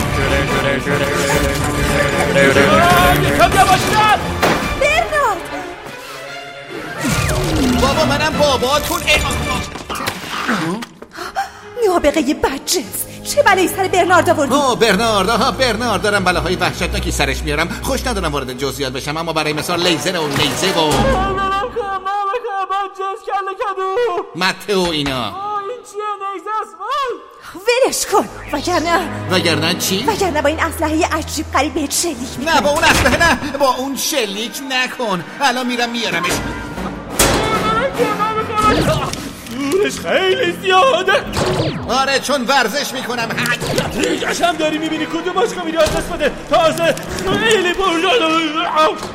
S11: یکم یواشتر.
S2: برنارد
S12: بابا منم باباتون.
S2: نابغه بدجنس، چه بلایی سر برنارد آوردی؟
S1: آه برنارد، آها برنارد، دارم بلاهای وحشتناکی سرش میارم. خوش ندارم وارد جزئیات بشم، اما برای مثال لیزر و نیزه و مته و اینا.
S11: این چیه؟ نیزه است؟
S2: ولش کن. وگرنه
S1: وگرنه چی؟
S2: وگرنه با این اسلحه عجیب غریب بهت شلیک میکنم.
S12: نه با اون اسلحه نه، با اون شلیک نکن. الان میرم میارمش.
S11: دورش خیلی زیاده.
S12: آره چون ورزش میکنم.
S11: ریجش هم داری میبینی کدوم باشگاه میری از دست بده. تازه خیلی بردن.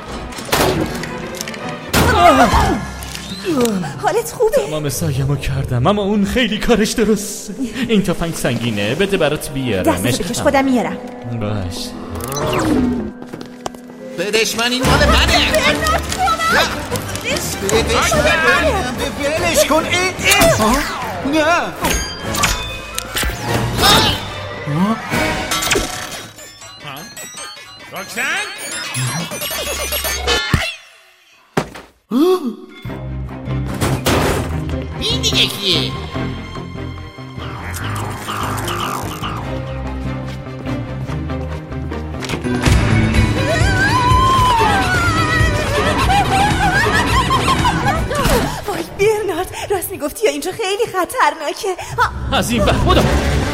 S2: حالت خوبه؟
S11: تمام سایمو کردم اما اون خیلی کارش درست. این تفنگ سنگینه، بده برات بیارم.
S2: دستتو بکش خودم میارم.
S11: باش.
S12: بدش من، این مال منه. بدش من، بلش کن. نه
S6: رکسن؟
S7: این دیگه کیه؟
S2: وای برنارد، راست میگفتی یا اینجا خیلی خطرناکه.
S11: از این بر خدا.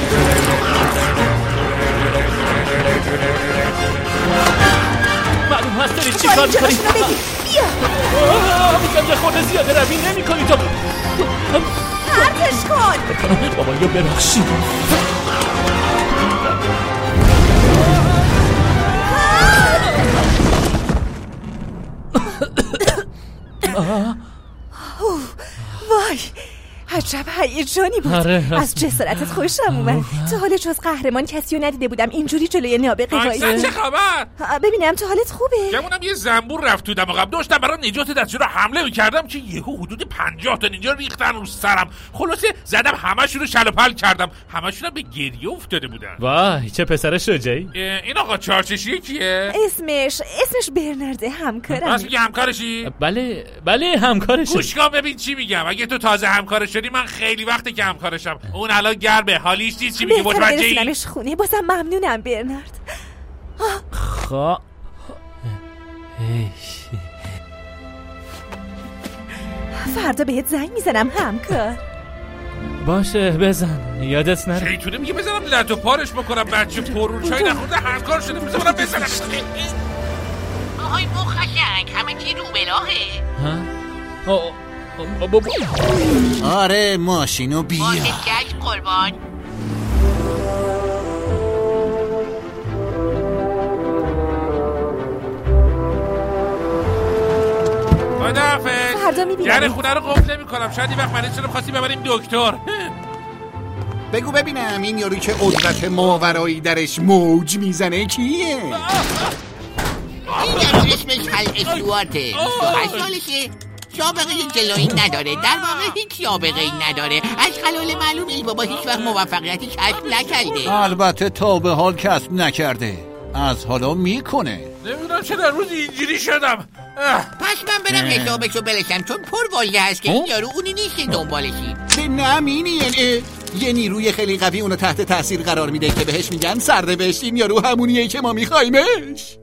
S11: معلوم هست داری چی کار میکنی؟
S2: بیا
S11: میگم یه خورده زیاده روی نمی کنی تو.
S2: پرتش کن.
S11: بابا یا ببخشید.
S2: وای عجب هیجانی بود.
S11: آره
S2: از جسارتت خوشم اومد. تا حالا جز قهرمان کسی رو ندیده بودم اینجوری جلوی نابغه وایسه.
S6: چه خبر؟
S2: ببینم تو حالت خوبه؟
S6: گمونم یه زنبور رفت تو دماغم. داشتم برای نجات دستیار رو حمله می‌کردم که یهو حدود پنجاه تا نینجا ریختن رو سرم. خلاصه زدم همه‌شون رو شل و پل کردم. همه‌شون به گریه افتاده بودن.
S11: وای چه پسر شجاعی.
S6: این آقا چارچشی کیه؟
S2: اسمش اسمش برنارده، همکارم.
S6: راست میگی همکارشی؟
S11: بله بله همکارشم.
S6: گوش کن ببین چی میگم. اگه تو تازه همکارش شدی من خیلی وقته که همکارشم. اون الان گرمه، حالیش نیست. چی میگی متوجهی؟
S2: برسونمش خونه. بازم ممنونم برنارد.
S11: خا
S2: فردا بهت زنگ میزنم همکار.
S11: باشه بزن، یادت نره.
S6: شیطونه میگه بزنم لط و پارش بکنم. بچه پرون چای نخورده همکار شده. بزنم بزنم.
S7: آهای مخشنگ همه چی رو بلاغه.
S11: ها؟
S1: آره ماشینو بیا.
S7: ماشین گشت قربان.
S6: خداحافظ.
S2: فردا میبینم.
S6: یعنی خونه رو قفل نمی‌کنم. شاید این وقت مریض شدم خواستی ببریم دکتر.
S1: بگو ببینم این یارو که قدرت ماورایی درش موج میزنه کیه؟
S7: این یارو اسمش هل استوارته. هشت سالشه. سابقه جلویی نداره. در واقع هیچ سابقه‌ای نداره. از خلال معلومه ای بابا هیچ وقت موفقیتی کسب نکرده.
S1: البته تا به حال کسب نکرده. از حالا میکنه.
S6: نمیدونم چرا روز اینجوری شدم.
S7: پس من برم حسابشو بلشم، چون پر واژه هست که این یارو اونی نیست که دنبالشی.
S1: نه مینین یه نیروی خیلی قوی اونو تحت تاثیر قرار میده که بهش میگن سرنوشت. این یارو همونیه که ما میخوایمش.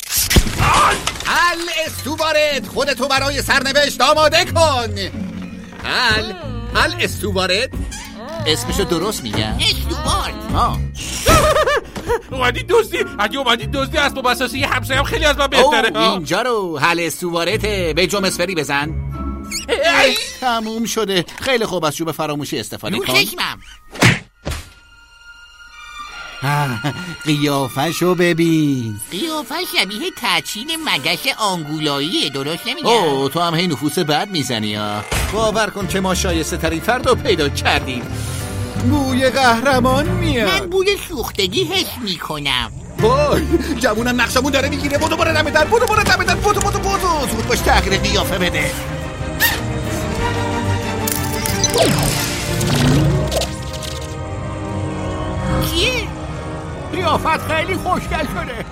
S12: هل استوارد، خودتو برای سرنوشت آماده کن. هل هل استوارد.
S1: اسمشو درست میگم؟
S7: استوارت.
S1: آه
S6: اومدی دزدی؟ اگه اومدی دزدی اسباب اساسی یه همسایه‌ام خیلی از من بهتره.
S1: اوه اینجا رو حل استوارته. به جم اسفری بزن. تموم شده. خیلی خوب از چوب فراموشی استفاده کن.
S7: چشمم.
S1: قیافشو ببین.
S7: قیافه شبیه تچین مگس آنگولاییه، درست نمیگم؟
S1: اوه تو هم هی نفوس بد میزنی ها. باور کن که ما شایسته ترین فرد رو پیدا کردیم. بوی قهرمان میاد.
S7: من بوی سوختگی حس میکنم.
S1: وای جوونم نقشمون داره میگیره. بودو برو نمیدن بودو برو نمیدن بودو بودو بودو زود باش تغییر قیافه بده.
S7: چیه؟
S12: قیافت خیلی خوشگل شده.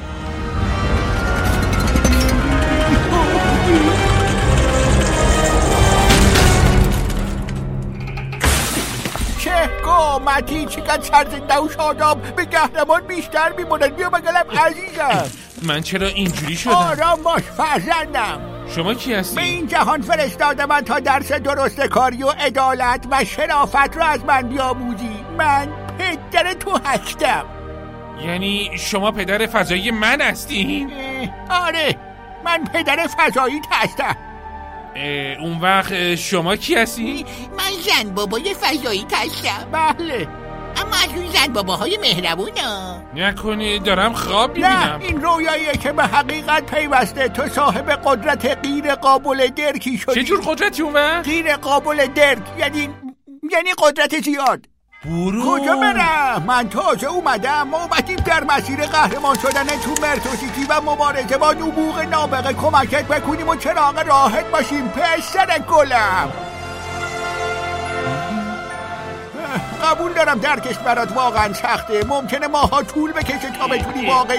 S12: چه قامتی، چقدر سرزنده و شاداب. به قهرمان بیشتر میمونن. بیا بگلم عزیزم.
S6: من چرا اینجوری شدم؟
S12: آرام باش فرزندم.
S6: شما کی هستی؟
S12: به این جهان فرستاده من تا درس درست کاری و عدالت و شرافت رو از من بیاموزی. من پدر تو هستم.
S6: یعنی شما پدر فضایی من هستین؟
S12: آره من پدر فضایی هستم.
S6: اون وقت شما کی هستی؟
S7: من زن بابای فضایی هستم.
S12: بله
S7: اما از اون زن باباهای مهربون ها.
S6: نکنی دارم خواب میبینم؟
S12: نه این رویاییه که به حقیقت پیوسته. تو صاحب قدرت غیر قابل درکی شدی.
S6: چه جور قدرتی اون وقت؟
S12: غیر قابل درک یعنی یعنی قدرت زیاد.
S6: برو
S12: کجا برم؟ من تازه اومدم. ما اومدیم در مسیر قهرمان شدن تو مرتوسیتی و مبارزه با نبوغ نابغه کمکت بکنیم و چراغ راهت باشیم پسر گلم. قبول دارم درکش برات واقعا سخته. ممکنه ماها طول بکشه تا بتونی واقعی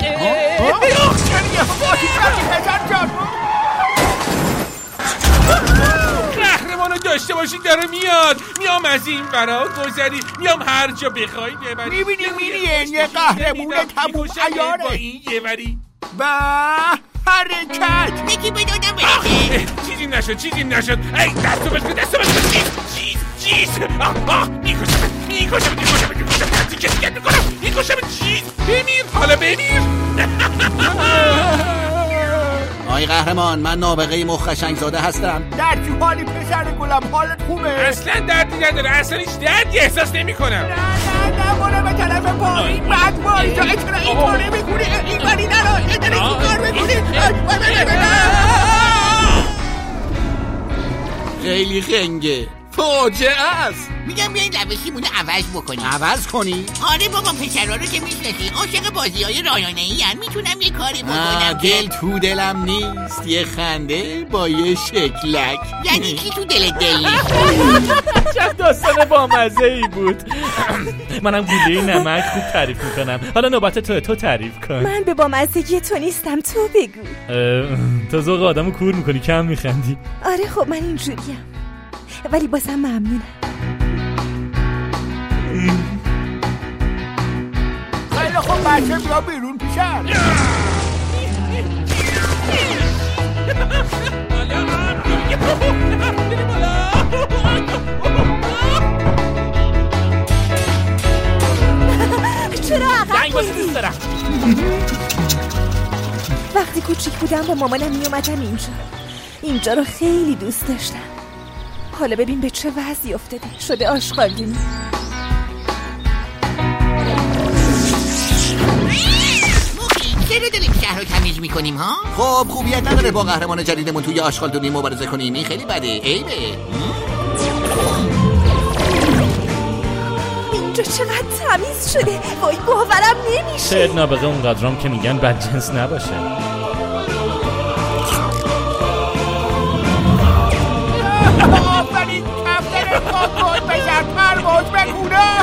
S6: قهرمانو داشته باشید داره میاد. میام از این برا گذری. میام هر جا بخوای ببری.
S12: میبینی میری یه قهرمون تموم عیاره.
S6: با این یه وری
S12: و حرکت.
S7: بگی بدادم بره.
S6: چیزی نشد چیزی نشد. ای دستو بشکن دستو بشکن. چیز چیز آه آه میکشم میکشم میکشم میکشم تیکه تیکه میکنم میکشم. چیز بمیر حالا بمیر.
S1: آی قهرمان من نابغه مخشنگ زاده هستم.
S12: در چه حالی پسر گلم؟ حالت خوبه؟
S6: اصلا دردی نداره. اصلا هیچ دردی احساس نمی کنم.
S12: نه نه نه برو به طرف پایین. بعد وای جا چرا این کاره میکنی؟ این باری نرو یه داره این کار میکنی.
S1: خیلی خنگه. فاجعه است.
S7: میگم بیاین روشیمونو عوض بکنیم.
S1: عوض کنی؟
S7: آره بابا پسرها رو که میشنسی عاشق بازی های رایانه‌ای ان. میتونم یه کاری بکنم.
S1: دل تو دلم نیست. یه خنده با یه شکلک.
S7: یعنی کی تو دل دل نیست؟
S11: چه داستان بامزه ای بود. منم گوله نمک خوب تعریف میکنم. حالا نوبت تو تو تعریف کن.
S2: من به بامزگی تو نیستم. تو بگو.
S11: تو ذوق آدمو کور میکنی. کم میخندی.
S2: آره خب من اینجوریم ولی بازم ممنونم.
S12: خیلی خوب بچه بیا بیرون پیشم.
S2: چرا عقب
S11: دوست دارم.
S2: وقتی کوچیک بودم با مامانم می اومدم اینجا. اینجا رو خیلی دوست داشتم. حالا ببین به چه وضعی افتاده. شده آشغالدونی.
S7: چرا داریم شهر رو تمیز میکنیم ها؟
S1: خب خوبیت نداره با قهرمان جدیدمون توی آشغالدونی مبارزه کنیم. این خیلی بده. عیبه.
S2: اینجا چقدر تمیز شده. وای باورم نمیشه.
S11: شاید نابغه اونقدرام که میگن بدجنس نباشه.
S12: آفرین کفتر کاکل بزر پرواز بکنم.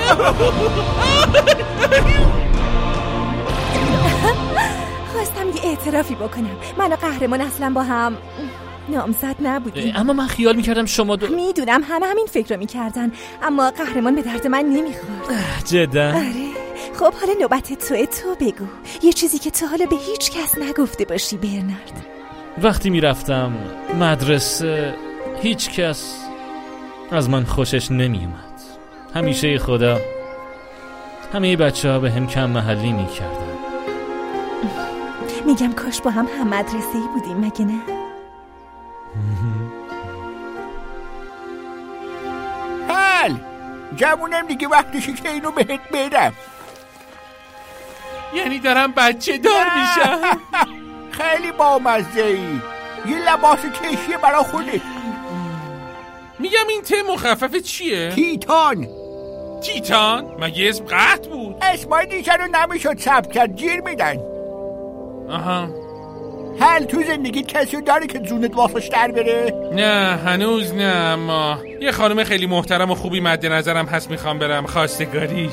S2: خواستم یه اعترافی بکنم. من و قهرمان اصلا با هم نامزد نبودیم.
S11: اما من خیال میکردم شما دو...
S2: میدونم همه همین فکر رو میکردن. اما قهرمان به درد من نمیخورد.
S11: جدا؟
S2: آره. خب حالا نوبت توه. تو بگو یه چیزی که تا حالا به هیچ کس نگفته باشی برنارد.
S11: وقتی میرفتم مدرسه هیچ کس از من خوشش نمیومد. همیشه خدا همه بچه ها به هم کم محلی می کردن.
S2: میگم کاش با هم هم مدرسه‌ای بودیم مگه نه؟
S12: حل جمونم دیگه وقتشه که اینو بهت بدم.
S6: یعنی دارم بچه دار میشم؟
S12: خیلی بامزه ای. یه لباس کشیه برا خودت.
S6: میگم این ته مخفف چیه؟
S12: تیتان.
S6: تیتان؟ مگه اسم قحط بود؟
S12: اسمای دیگه رو نمیشد ثبت کرد، گیر میدن.
S6: آها.
S12: حل تو زندگیت کسی داری که زونت واسش در بره؟
S6: نه هنوز نه، اما یه خانم خیلی محترم و خوبی مد نظرم هست، میخوام برم خواستگاریش.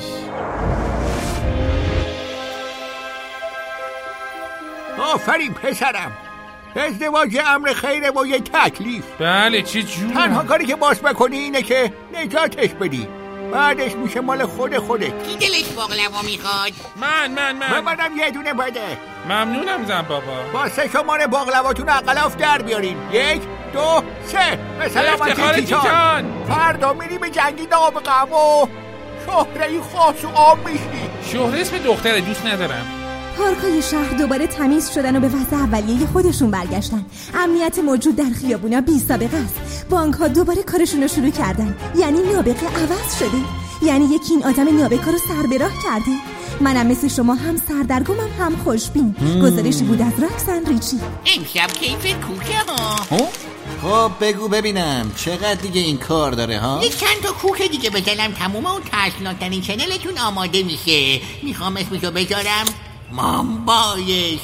S12: آفرین پسرم. ازدواج امر خیره و یه تکلیف.
S6: بله چه جور.
S12: تنها کاری که باز بکنی اینه که نجاتش بدی، بعدش میشه مال خود خودت.
S7: کی دلش باقلوا میخواد؟
S6: من من من
S12: منم یه دونه بده.
S6: ممنونم زن بابا.
S12: با سه شماره باقلواتون اقلاف در بیارین. یک دو سه. به سلامتی تیتان. فردا میری به جنگی نابغم و شهره‌ای خاص و عام میشی.
S6: شهره اسم دختره، دوست ندارم.
S2: پارکای شهر دوباره تمیز شدن و به وضع اولیه خودشون برگشتن. امنیت موجود در خیابونا بی سابقه است. بانک ها دوباره کارشون رو شروع کردن. یعنی نابغه عوض شده. یعنی یکی این آدم نابغه رو سر به راه کرده. منم مثل شما هم سردرگمم هم خوشبین. گزارشی بود از راکسن ریچی.
S7: امشب کیف کوکه ها.
S1: خب بگو ببینم چقدر دیگه این کار داره ها؟
S7: یک چند تا کوکه دیگه بزنم تمومه و ترسناکترین چنلتون آماده میشه. میخوام اسمشو بذارم مامبای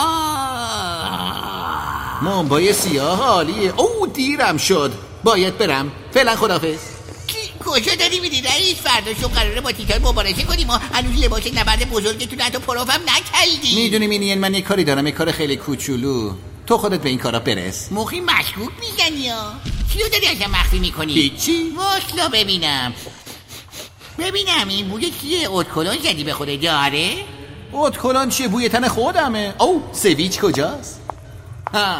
S7: سیاه.
S1: مامبای سیاه عالیه. او دیرم شد، باید برم. فعلا خدافظ.
S7: کجا داری میری رئیس؟ فردا شب قراره با تیتان مبارزه کنیم. ما هنوز لباس نبرد بزرگتون حتی پروفم نکردی.
S1: میدونی مینین من یک کاری دارم، یک کار خیلی کوچولو. تو خودت به این کارا برس.
S7: موقعی مشکوک میزنی ها. چیو داری ازم مخفی میکنی؟
S1: هیچی.
S7: واسلا ببینم ببینم این بوی چیه؟ ادکلون زدی به خود داره؟
S1: ادکلون چیه؟ بوی تن خودمه. او سویچ کجاست؟ ها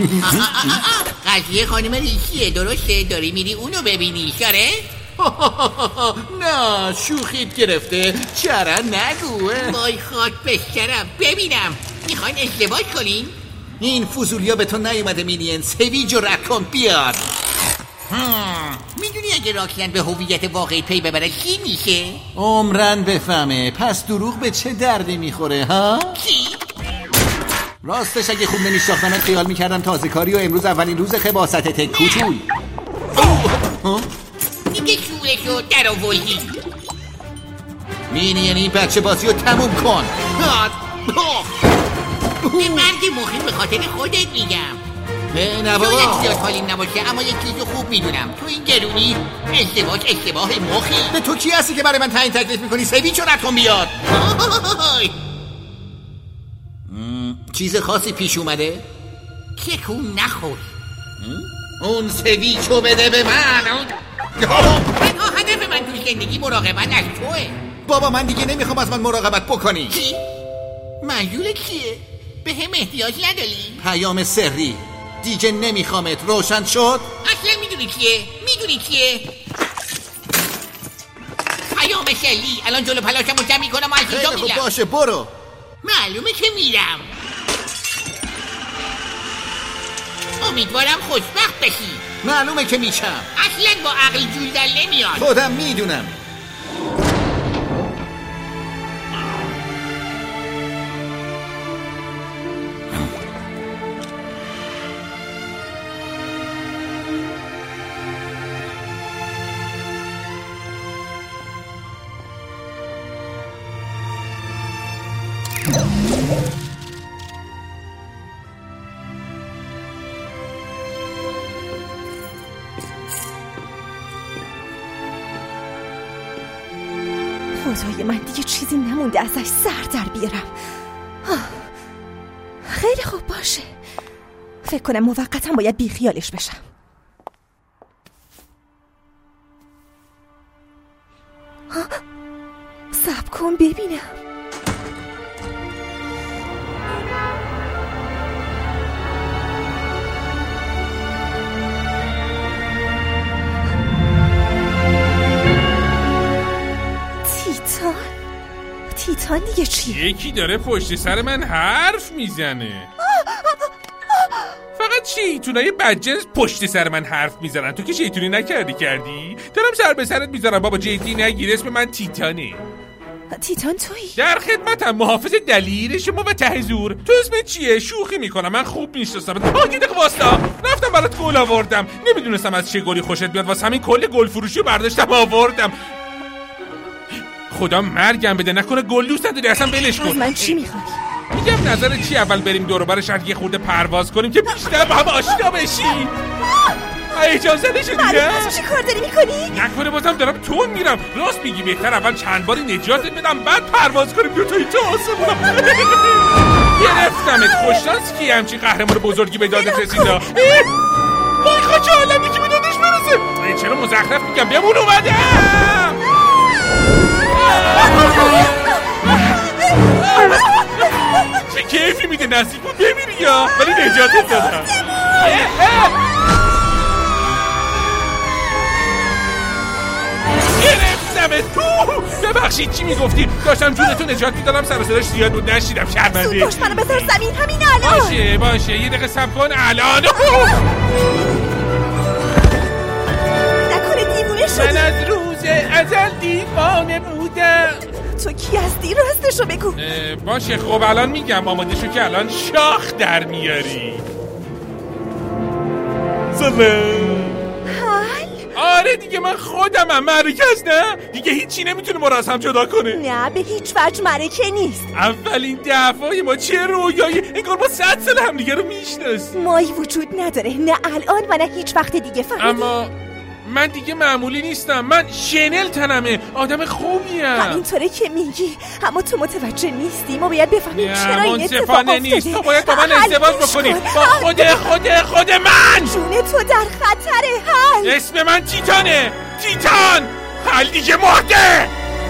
S7: قضیه خانم ریشیه درسته؟ داری میری اونو ببینی شاره؟
S1: نه شوخیت گرفته. چرا نگوه.
S7: وای خاک بشترم. ببینم میخواین ازدواج کنین؟
S1: این فضولیا به تو نیومده مینین. سویج و رد کن بیار.
S7: میدونی اگه راکسن به هویت واقعی پی ببره چی میشه؟
S1: عمرن بفهمه. پس دروغ به چه دردی میخوره ها؟
S7: چی؟
S1: راستش اگه خوب نمیشناختمت خیال میکردم تازه کاری و امروز اولین روز خباستت کوچول.
S7: دیگه شورشو در آوردی.
S1: مینین این بچه بازی رو تموم کن.
S7: به مرد مخیم به خاطر خودت میگم.
S1: نه بابا
S7: شاید زیاد حالیم نباشه اما یک چیزو خوب میدونم. تو این گرونی ازدواج اشتباه مخی.
S1: به تو کی هستی که برای من تعیین تکلیف میکنی؟ سویچو رد کن بیاد. چیز خاصی پیش اومده؟
S7: تکون نخور.
S1: اون سویچو بده به من.
S7: تنها هدف من تو زندگی مراقبت از توه.
S1: بابا من دیگه نمیخوام از من مراقبت بکنی.
S7: چی؟ منظور کیه؟ به هم احتیاج نداری؟
S1: پیام سری. دیگه نمیخوامت. روشن شد؟
S7: اصلا میدونی کیه؟ میدونی کیه؟ پیام شلی. الان جلو پلاشمو جمع میکنم و از اینجا میرم.
S1: خیلی باشه برو.
S7: معلومه که میرم. امیدوارم خوشبخت بشی.
S1: معلومه که میشم.
S7: اصلا با عقل جول در نمیاد.
S1: خودم میدونم.
S2: خدای من دیگه چیزی نمونده ازش سر در بیارم. خیلی خوب باشه. فکر کنم موقتا باید بیخیالش بشم. صبر کن ببینم. تیتان دیگه چی؟
S6: یکی داره پشت سر من حرف میزنه. فقط شیطونای بدجنس پشت سر من حرف میزنن. تو که شیطونی نکردی کردی؟ دارم سر به سرت میزنم. بابا جدی نگیر، اسم من تیتانه.
S2: تیتان تویی؟
S6: در خدمتم، محافظ دلیر شما و ته زور. تو اسمت چیه؟ شوخی میکنم، من خوب میشناسم. آگه دقیقه واستا رفتم برات گل آوردم. نمیدونستم از چه گلی خوشت بیاد، واسه همین کل گل فروشی برداشتم آوردم. خدا مرگم بده نکنه گل دوست نداری، اصلا ولش کن.
S2: از من چی میخوای؟
S6: میگم نظرت چی اول بریم دور و بر شهر یه خورده پرواز کنیم که بیشتر با هم آشنا بشیم؟ اجازه نشه دیگه؟
S2: معلوم چی کار داری میکنی؟
S6: نکنه بازم دارم تون میرم. راست میگی، بهتر اول چند باری نجاتت بدم بعد پرواز کنیم دوتایی تو آسمون. گرفتمت. خوششانس کی همچین قهرمان بزرگی به دادت رسیده؟ وای خاک عالمی که به دادش برسه. چرا مزخرف میگم؟ بیامون اومدم. چه کیفی میده نصیب بود بمیری یا ولی نجاتت دادم. گرفتمت. ببخشید چی میگفتی؟ داشتم جونتو نجات میدادم، سر و صداش زیاد بود نشیدم. شرمنده.
S2: باش منو بذار زمین همین الان.
S6: باشه باشه یه دقیقه صبر کن. الان
S2: نکنه دیوونه شدی؟
S6: من از روز ازل دیوانه بودم.
S2: تو کی هستی؟ راستشو بگو.
S6: باشه خب الان میگم. آماده شو که الان شاخ در میاری. سلام. آره دیگه من خودمم. مرکز نه دیگه هیچی نمیتونه ما را از هم جدا کنه.
S2: نه به هیچ وجه مرکه نیست.
S6: اولین دفعه ما چه رویایی، انگار ما صد سال هم دیگه رو میشناسیم.
S2: مایی وجود نداره، نه الان و نه هیچ وقت دیگه. فهمیدی؟
S6: اما من دیگه معمولی نیستم. من شنل تنمه، آدم خوبیم.
S2: همینطوره که میگی، اما تو متوجه نیستی. ما باید بفهمیم چرا این اتفاق افتاده.
S6: نیست. تو باید با من ازدواج بکنی، با خود خود خود من.
S2: جون تو در خطره. حل.
S6: اسم من تیتانه. تیتان. حل دیگه مرده.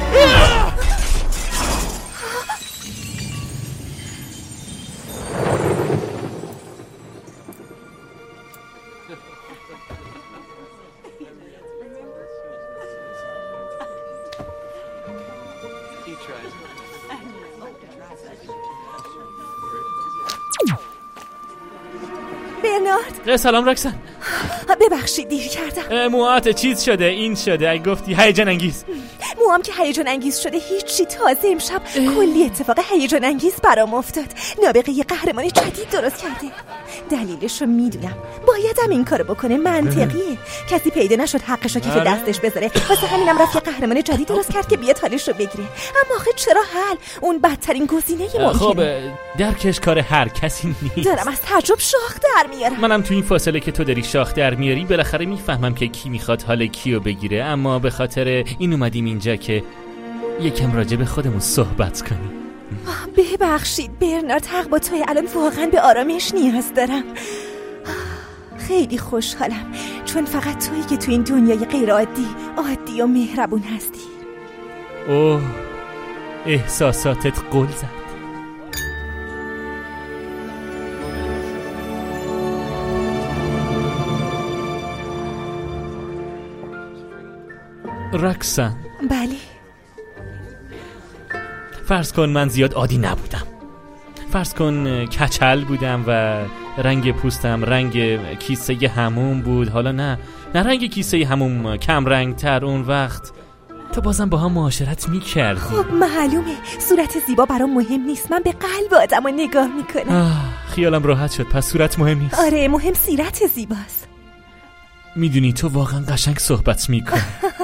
S2: برنارد.
S11: سلام رکسن.
S2: ببخشید دیر کردم.
S11: موهات چیز شده، این شده، اگه گفتی هیجان انگیز.
S2: موام که هیجان انگیز شده هیچی. تازه امشب کلی اتفاق هیجان انگیز برام افتاد. نابغه یه قهرمان جدید درست کرده. دلیلشو میدونم، بایدم این کارو بکنه. منطقیه. کسی پیدا نشد حقشو کف دستش بذاره، واسه همینم رفت یه قهرمان جدید درست کرد که بیاد حالشو بگیره. اما آخه چرا حل؟ اون بدترین گزینه ممکنه.
S11: خب درکش کار هر کسی نیست.
S2: دارم از تعجب شاخ در میارم.
S11: منم تو این فاصله که تو داری شاخ در میاری بالاخره میفهمم که کی میخواد حال کیو بگیره، اما به خاطر این اومدیم اینجا که یکم راجع به خودمون صحبت کنیم.
S2: ببخشید برنارد، حق با توی. الان واقعا به آرامش نیاز دارم. خیلی خوشحالم چون فقط تویی که تو این دنیای غیر عادی عادی و مهربون هستی.
S11: اوه احساساتت گل زد. رکسن.
S2: بله.
S11: فرض کن من زیاد عادی نبودم. فرض کن کچل بودم و رنگ پوستم رنگ کیسه هموم بود. حالا نه نه رنگ کیسه هموم، کم رنگ تر. اون وقت تو بازم با هم معاشرت میکردی.
S2: خب معلومه صورت زیبا برام مهم نیست. من به قلب آدم رو نگاه میکنم.
S11: خیالم راحت شد. پس صورت مهم نیست.
S2: آره مهم سیرت زیباست.
S11: میدونی تو واقعا قشنگ صحبت میکنی.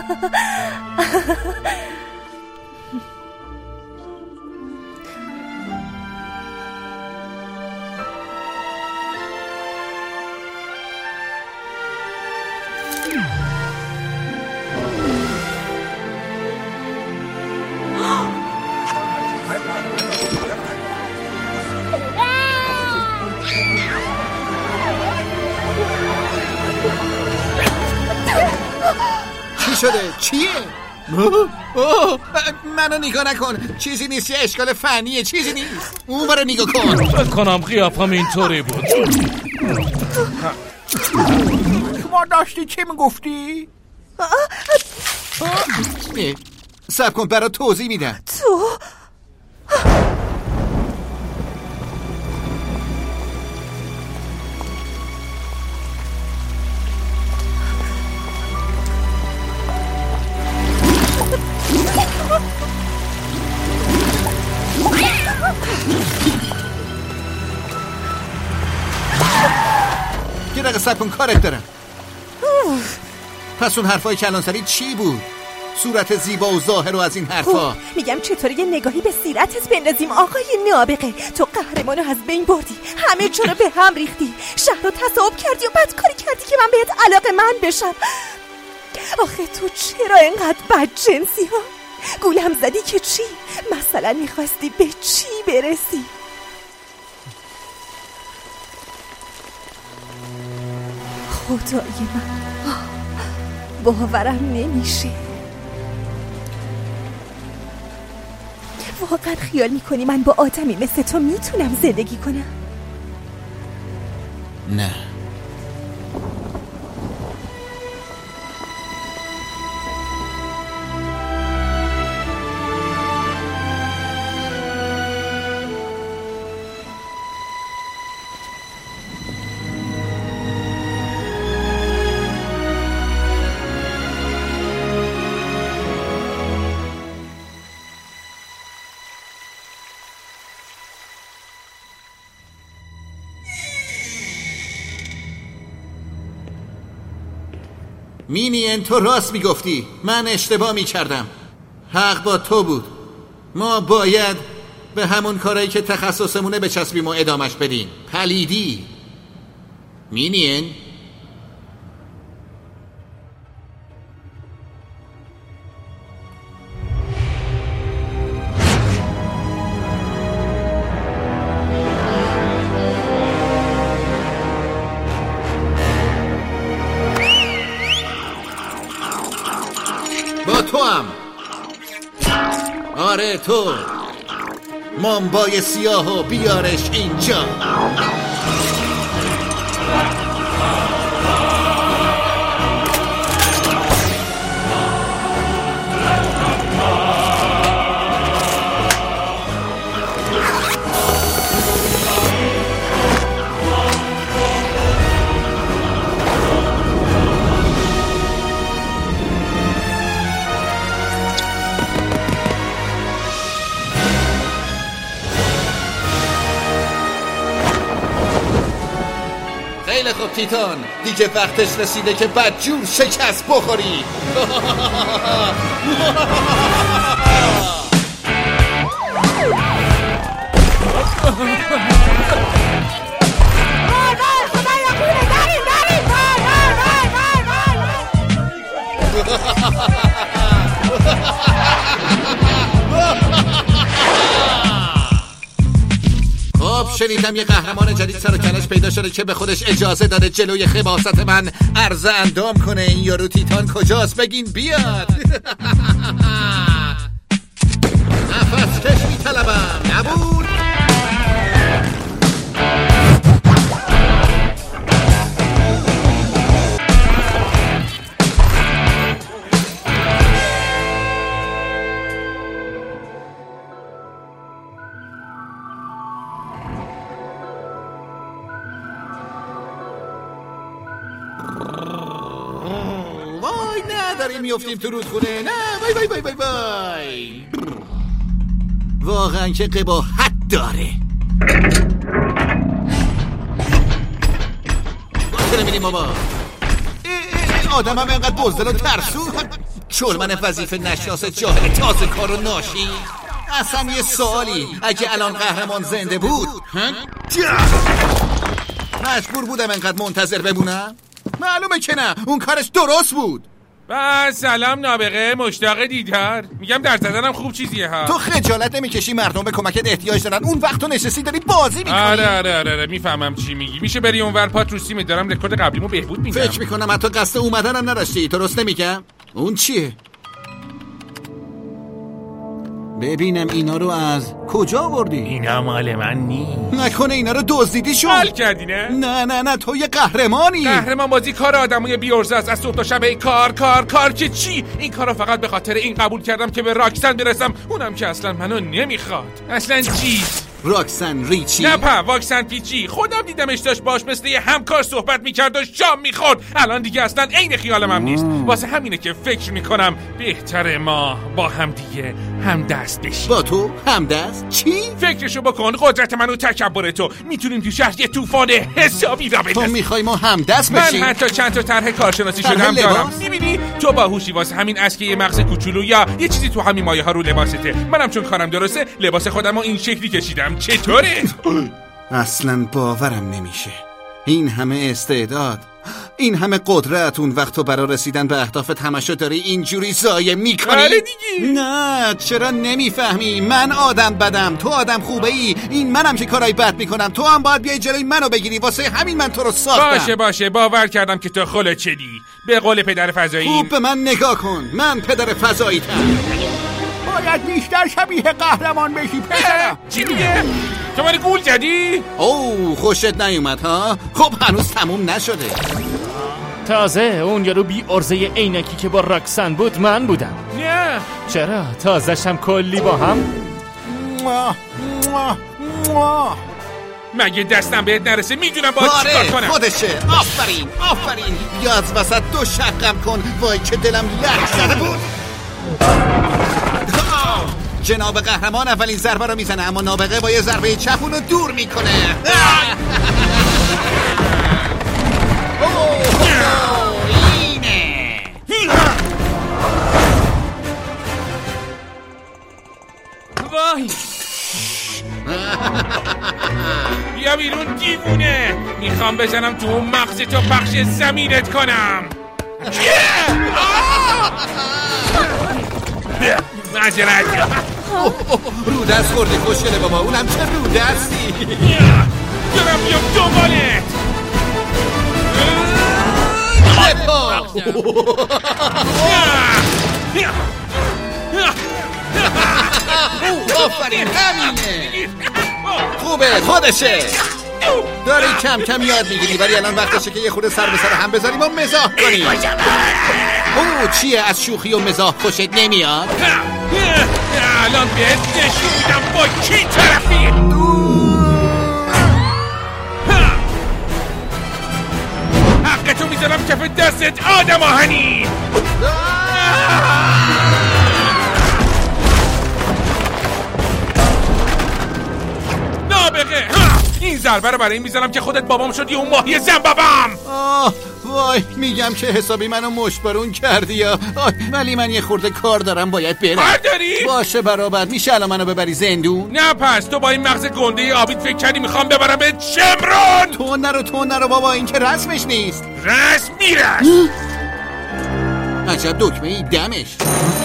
S12: چی شده؟ چیه؟ اوه اوه منو نگاه نکن. چیزی نیست، یه اشکال فنیه. چیزی نیست. اون برو نگاه کن.
S3: فکر کنم قیافم اینطوری بود.
S12: شما داشتی چی میگفتی؟
S1: صبر کن برات توضیح میدم.
S2: تو
S1: سب کن کارت دارم. پس اون حرفای کلانتری چی بود؟ صورت زیبا و ظاهر و از این حرفا.
S2: میگم چطور یه نگاهی به سیرتت بندازیم آقای نابغه. تو قهرمانو از بین بردی، همه چرا به هم ریختی، شهر رو تصاحب کردی و بد کاری کردی که من بهت علاقه من بشم. آخه تو چرا اینقدر بدجنسی ها؟ گولم زدی که چی؟ مثلا میخواستی به چی برسی؟ خدای من، باورم نمیشه. واقعا خیال میکنی من با آدمی مثل تو میتونم زندگی کنم؟
S1: نه. مینین تو راست میگفتی، من اشتباه میکردم، حق با تو بود. ما باید به همون کارایی که تخصصمونه بچسبیم و ادامش بدیم. پلیدی مینین. با تو هم. آره تو، مامبای سیاهو بیارش اینجا. خیلی خوب تیتان، دیگه وقتش رسیده که بدجور شکست بخوری. خب شنیدم یه قهرمان جدید سر و کلش پیدا شده که به خودش اجازه داده جلوی خباثت من عرض اندام کنه. این یارو تیتان کجاست؟ بگین بیاد. نفس کش میطلبم. نبود داریم میافتیم تو رودخونه. نه وای وای وای وای وای، واقعا که قباحت داره. باشه نمیدیم بابا. آدم هم اینقدر بزدل و ترسو. چلمن وظیفه نشناس جاهل تازه کار و ناشی. اصلا یه سوالی، اگه الان قهرمان زنده بود مجبور بودم اینقدر منتظر بمونم؟ معلومه که نه، اون کارش درست بود.
S6: با سلام نابغه، مشتاق دیدار. میگم در زدنم خوب چیزیه ها.
S1: تو خجالت نمیکشی مردم به کمکت احتیاج دارن، اون وقت تو نشستی داری بازی میکنی.
S6: آره آره آره, آره. میفهمم چی میگی. میشه بری اونور پات رو سیم دارم رکورد قبلیمو بهبود میدم.
S1: فکر میکنم حتی قصد اومدنم نداشتی. درست نمیگم؟ اون چیه؟ ببینم اینا رو از کجا آوردی؟
S6: اینا مال من نیست.
S1: نکنه اینا رو دزدیدی شد؟
S6: حال کردی نه؟
S1: نه نه نه، تو یه قهرمانی.
S6: قهرمان بازی کار آدمای بی‌عرضه است. از صبح تا شب کار کار کار که چی؟ این کارو فقط به خاطر این قبول کردم که به راکسن برسم، اونم که اصلا منو نمیخواد. اصلا چیز
S1: راکسن ریچی؟
S6: نه پا واکسن پیچی، خودم دیدمش داشت باش مثل یه همکار صحبت میکرد و شام میخورد. الان دیگه اصلا عین خیالم هم نیست. واسه همینه که فکر میکنم بهتره ما با هم دیگه هم دست بشیم.
S1: با تو هم دست؟ چی؟
S6: فکرشو بکن، قدرت من و تکبر تو میتونیم تو شهر یه طوفان حسابی را بندازیم.
S1: تو میخوای ما هم دست بشیم؟
S6: من حتی چند تا طرح کارشناسی شدم دارم. میبینی تو باهوشی واسه همین است که یه مغز کوچولو یا یه چیزی تو همین مایه ها رو لباسته. منم چون کارم درسته لباس خودمو این شکلی کشیدم. چطوره؟
S1: اصلا باورم نمیشه. این همه استعداد، این همه قدرت، اون وقت تو برای رسیدن به اهدافت همشو داری اینجوری ضایع میکنی؟
S6: آره دیگه.
S1: نه چرا نمیفهمی؟ من آدم بدم، تو آدم خوبه ای. این منم که کارای بد میکنم، تو هم باید بیای جلوی منو بگیری. واسه همین من تو رو ساختم.
S6: باشه باشه باور کردم که تو خلوت شدی. به قول پدر فضایی
S1: خوب به من نگاه کن، من پدر فضایی تم.
S12: باید بیشتر شبیه قهرمان بشی پسرم.
S6: چی میگه؟ تو من گول زدی؟
S1: اوه خوشت نیومد ها؟ خب هنوز تموم نشده.
S11: تازه اون یارو بی ارزه عینکی که با راکسن بود من بودم.
S6: نه
S11: چرا؟ تازه‌شم کلی با هم.
S12: مواه مواه مواه.
S6: مگه دستم بهت نرسه میدونم باید
S1: آره
S6: چیکار کنم.
S1: خودشه. آفرین آفرین. بیا از وسط دو شقم کن. وای که دلم لرز زده بود. جناب قهرمان اولین ضربه رو میزنه، اما نابغه با یه ضربه چپ اونو دور میکنه. اینه.
S6: وای بیا بیرون دیوونه. میخوام بزنم تو اون مغز تو پخش زمینت کنم. معذرت.
S1: رودست خوردی خوشگله بابا. اونم چه رودستی.
S6: دارم بیام دنبالت.
S1: آفرین همینه. خوبه خودشه. داری کم کم یاد میگیری، ولی الان وقتشه که یه خورده سر به سر هم بذاریم و مزاح کنیم. اوه چیه از شوخی و مزاح خوشت نمیاد؟
S6: الان بهت نشون میدم با کی طرفی. حقتو میذارم کف دستت آدم آهنی. نابغه. این ضربه رو برای این میزنم که خودت بابام شدی اون ماهی زنببم.
S1: آه وای میگم که حسابی منو مشبرون کردی یا. ولی من یه خورده کار دارم باید برم.
S6: کار داری؟
S1: باشه برابر. میشه الان منو ببری زندون؟
S6: نه پس تو با این مغز گنده آبیت فکر کردی میخوام ببرم به شمرون.
S1: تو نرو تو نرو بابا، این که رسمش نیست.
S6: رسم میرس.
S1: عجب دکمه ای دمش.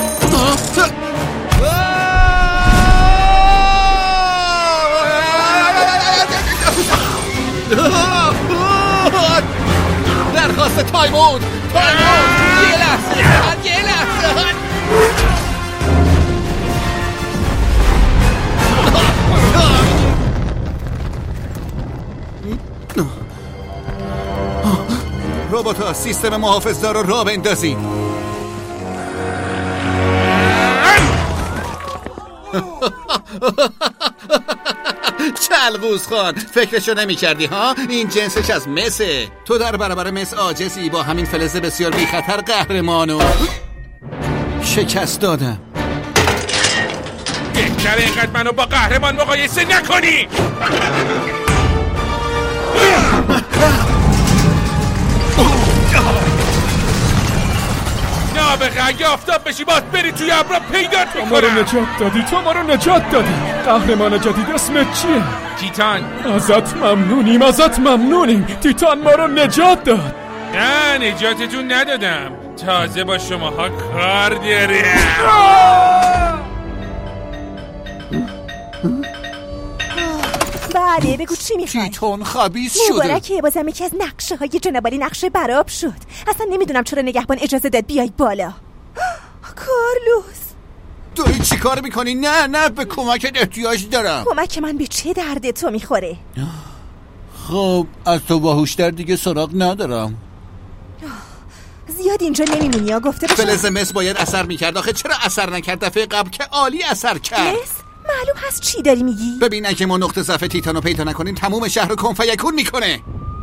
S1: درخواست تایم اوت. تایم اوت. یه لحظه یه لحظه. روبوتا سیستم محافظدار رو راه بندازید. چلغوز خان فکرشو نمی کردی ها؟ این جنسش از مسه. تو در برابر مس عاجزی. با همین فلز بسیار بی خطر قهرمانو شکست دادم.
S6: بهتر اینقدر منو با قهرمان مقایسه نکنی. نابغه اگه آفتاب بشی باز بری توی ابرا پیدات میکنم.
S5: تو ما رو نجات دادی. تو ما رو نجات دادی. قهرمان جدید اسمت چیه؟
S6: تیتان.
S5: ازت ممنونیم ازت ممنونیم. تیتان ما رو نجات داد.
S6: نه نجاتتون ندادم، تازه با شماها کار داریم.
S2: بله بگو چی میخوای؟
S1: تیتان خبیث شده.
S2: مبارکه، بازم یکی از نقشه های جنابالی نقشه براب شد. اصلا نمیدونم چرا نگهبان اجازه داد بیای بالا. کارلوس
S1: داری چی کار میکنی؟ نه نه به کمکت احتیاج دارم.
S2: کمک من به چه درد تو میخوره؟
S1: خب از تو باهوشتر دیگه سراغ ندارم.
S2: زیاد اینجا نمیمونی یا گفته باشم
S1: فلز مس باید اثر میکرد. آخه چرا اثر نکرد دفعه قبل که عالی اثر کرد؟
S2: مس؟ معلوم هست چی داری میگی؟
S1: ببین اگه ما نقطه ضعف تیتانو پیدا نکنیم تموم شهر رو کن فیکون میکنه.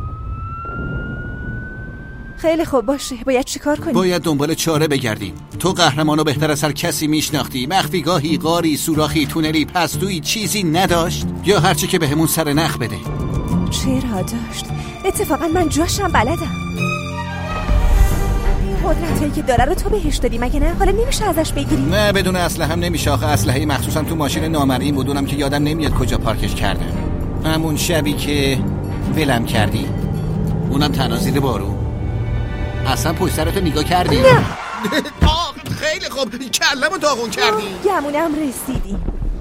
S2: خیلی خوب باشه، باید چیکار کنیم؟
S1: باید دنبال چاره بگردیم. تو قهرمانو بهتر از هر کسی میشناختی. مخفیگاهی، غاری، سوراخی، تونلی، پستویی چیزی نداشت؟ یا هرچی که بهمون سر نخ بده؟
S2: چرا داشت؟ اتفاقا من جاشم بلدم. این قدرتایی که داره رو تو بهش دادی مگه نه؟ حالا نمیشه ازش بگیری؟
S1: نه بدون اسلحه هم نمیشه. آخه اسلحه مخصوصا تو ماشین نامرئی بود، اونم که یادم نمیاد کجا پارکش کردم. همون شبی که ولم کردی، اونم تنها زیر بارون. اصلا پشت سرتو نگاه کردی؟
S2: نه.
S1: آه خیلی خوب، کلمو داغون کردی.
S2: گمونم رسیدی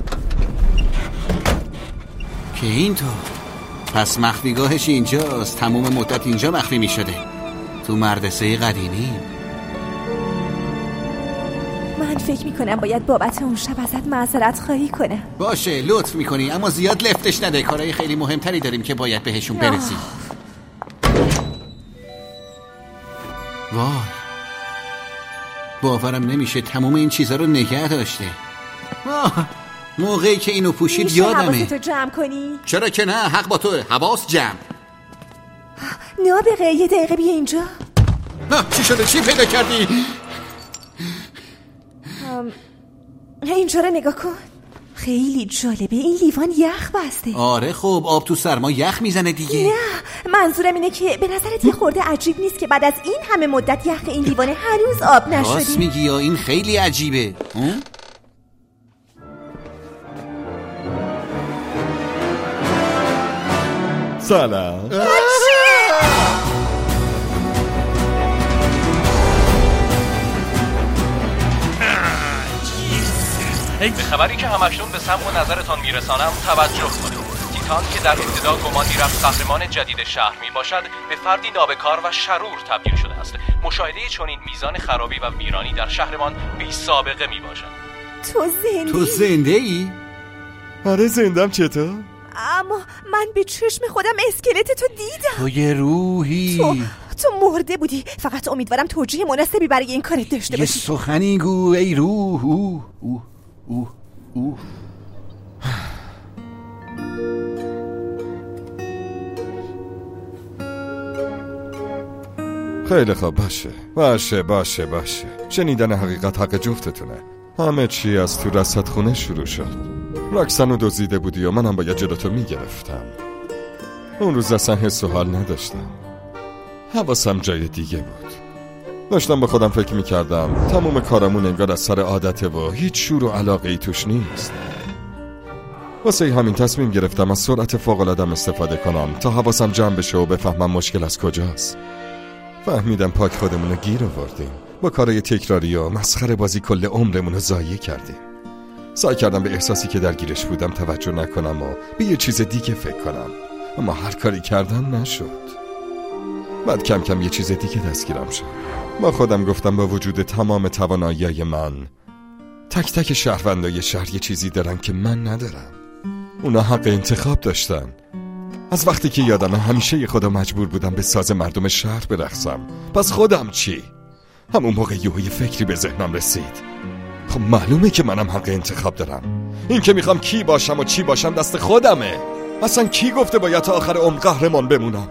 S1: که اینطور. پس مخفیگاهش اینجاست. تموم مدت اینجا مخفی می شده، تو مردسه قدیمی.
S2: من فکر می کنم باید بابت اون شب ازت معذرت خواهی کنم.
S1: باشه لطف می کنی، اما زیاد لفتش نده. کارهای خیلی مهمتری داریم که باید بهشون برسیم. وای باورم نمیشه تمام این چیزا رو نگه داشته. آه. موقعی که اینو پوشید یادمه.
S2: میشه حواستو جمع کنی؟
S1: چرا که نه، حق با توه. حواس جمع.
S2: نابغه یه دقیقه بیا اینجا.
S1: چی شده؟ چی پیدا کردی؟
S2: اینجا رو نگاه کن، خیلی جالبه. این لیوان یخ بسته.
S1: آره خب آب تو سرما یخ میزنه دیگه.
S2: نه منظورم اینه که به نظرت یه خورده عجیب نیست که بعد از این همه مدت یخ این لیوان هنوز آب نشده؟
S1: راست میگی یا این خیلی عجیبه.
S8: سلام.
S4: به خبری که همشون به سمع و نظرتان میرسانم توجه کنید. تیتان که در ابتدا گمان می‌رفت قهرمان جدید شهر میباشد، به فردی نابکار و شرور تبدیل شده است. مشاهده چنین میزان خرابی و ویرانی در شهرمان بی سابقه میباشد.
S2: تو زنده؟
S1: تو زنده ای؟
S8: آره زندم. چطور؟
S2: اما من به چشم خودم اسکلتتو دیدم.
S1: تو یه روحی.
S2: تو تو مرده بودی. فقط امیدوارم توجیه مناسبی برای این کارت داشته باشی.
S1: یه سخنی گو ای روح. اوه اوه اوه اوه.
S8: خیلی خوب باشه باشه باشه باشه. شنیدن حقیقت حق جفتتونه. همه چی از تو رصد خونه شروع شد. رکسنو دزدیده بودی و منم باید جلوتو میگرفتم. اون روز اصلا حس و حال نداشتم. حواسم جای دیگه بود. داشتم به خودم فکر میکردم تموم کارمون انگار از سر عادته و هیچ شور و علاقه ای توش نیست. واسه همین تصمیم گرفتم از سرعت فوق‌العاده‌ام استفاده کنم تا حواسم جمع بشه و بفهمم مشکل از کجاست. فهمیدم پاک خودمون رو گیر آوردیم. با کارهای تکراری و مسخره بازی کل عمرمون رو ضایع کردیم. سعی کردم به احساسی که درگیرش بودم توجه نکنم و به یه چیز دیگه فکر کنم، اما هر کاری کردم نشد. بعد کم کم یه چیز دیگه دستگیرم شد. با خودم گفتم با وجود تمام توانایی‌های من، تک تک شهروندای شهر یه چیزی دارن که من ندارم. اونا حق انتخاب داشتن. از وقتی که یادمه همیشه خودم مجبور بودم به ساز مردم شهر برقصم. پس خودم چی؟ همون موقع یه فکری به ذهنم رسید. خب معلومه که منم حق انتخاب دارم. این که میخوام کی باشم و چی باشم دست خودمه. اصلا کی گفته باید تا آخر عمر قهرمان بمونم؟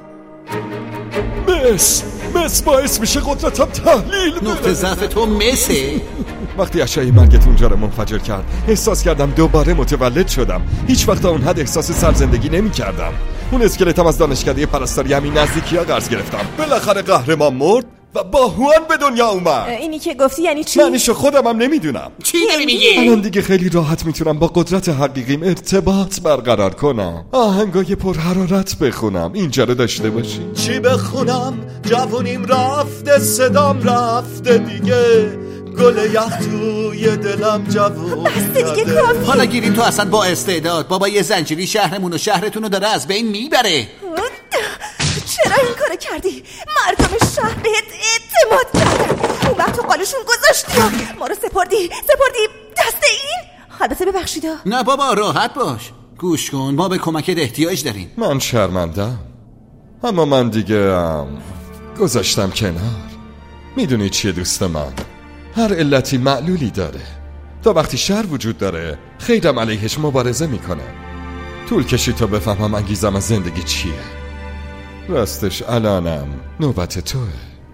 S8: مس مس باعث میشه قدرتم تحلیل بره.
S1: نقطه ضعف تو مسه.
S8: وقتی اشعه مرگت اونجا رو منفجر کرد احساس کردم دوباره متولد شدم. هیچ وقت اون حد احساس سرزندگی نمی کردم. اون اسکلتم از دانشکده پرستاری همین نزدیکی ها قرض گرفتم. بالاخره قهرمان مرد و با هوان به دنیا اومد.
S2: اینی که گفتی یعنی چی؟
S8: معنیشو خودم هم نمیدونم.
S1: چی داری میگی؟
S8: الان دیگه خیلی راحت میتونم با قدرت حقیقیم ارتباط برقرار کنم. آهنگای پر حرارت بخونم. اینجا رو داشته باشی. چی بخونم؟ جوونیم رفته، صدام رفته دیگه، گل یخ توی دلم جوون.
S2: بسته دیگه کافی.
S1: حالا گیریم تو اصلا با استعداد. بابا یه زنجیری شهرمون و شهرتون رو داره از بین میبره.
S2: چرا این کارو کردی؟ مردم شهر بهت اعتماد کردن. اون وقت تو قالشون گذاشتی ما رو سپردی سپردی دست این. البته ببخشیدا.
S1: نه بابا راحت باش. گوش کن، ما به کمکت احتیاج داریم.
S8: من شرمندم، اما من دیگه هم گذاشتم کنار. میدونی چیه دوست من؟ هر علتی معلولی داره. تا وقتی شر وجود داره خیرم علیهش مبارزه میکنه. طول کشید تا بفهمم انگیزم از زندگی چیه. راستش الانم نوبت توه.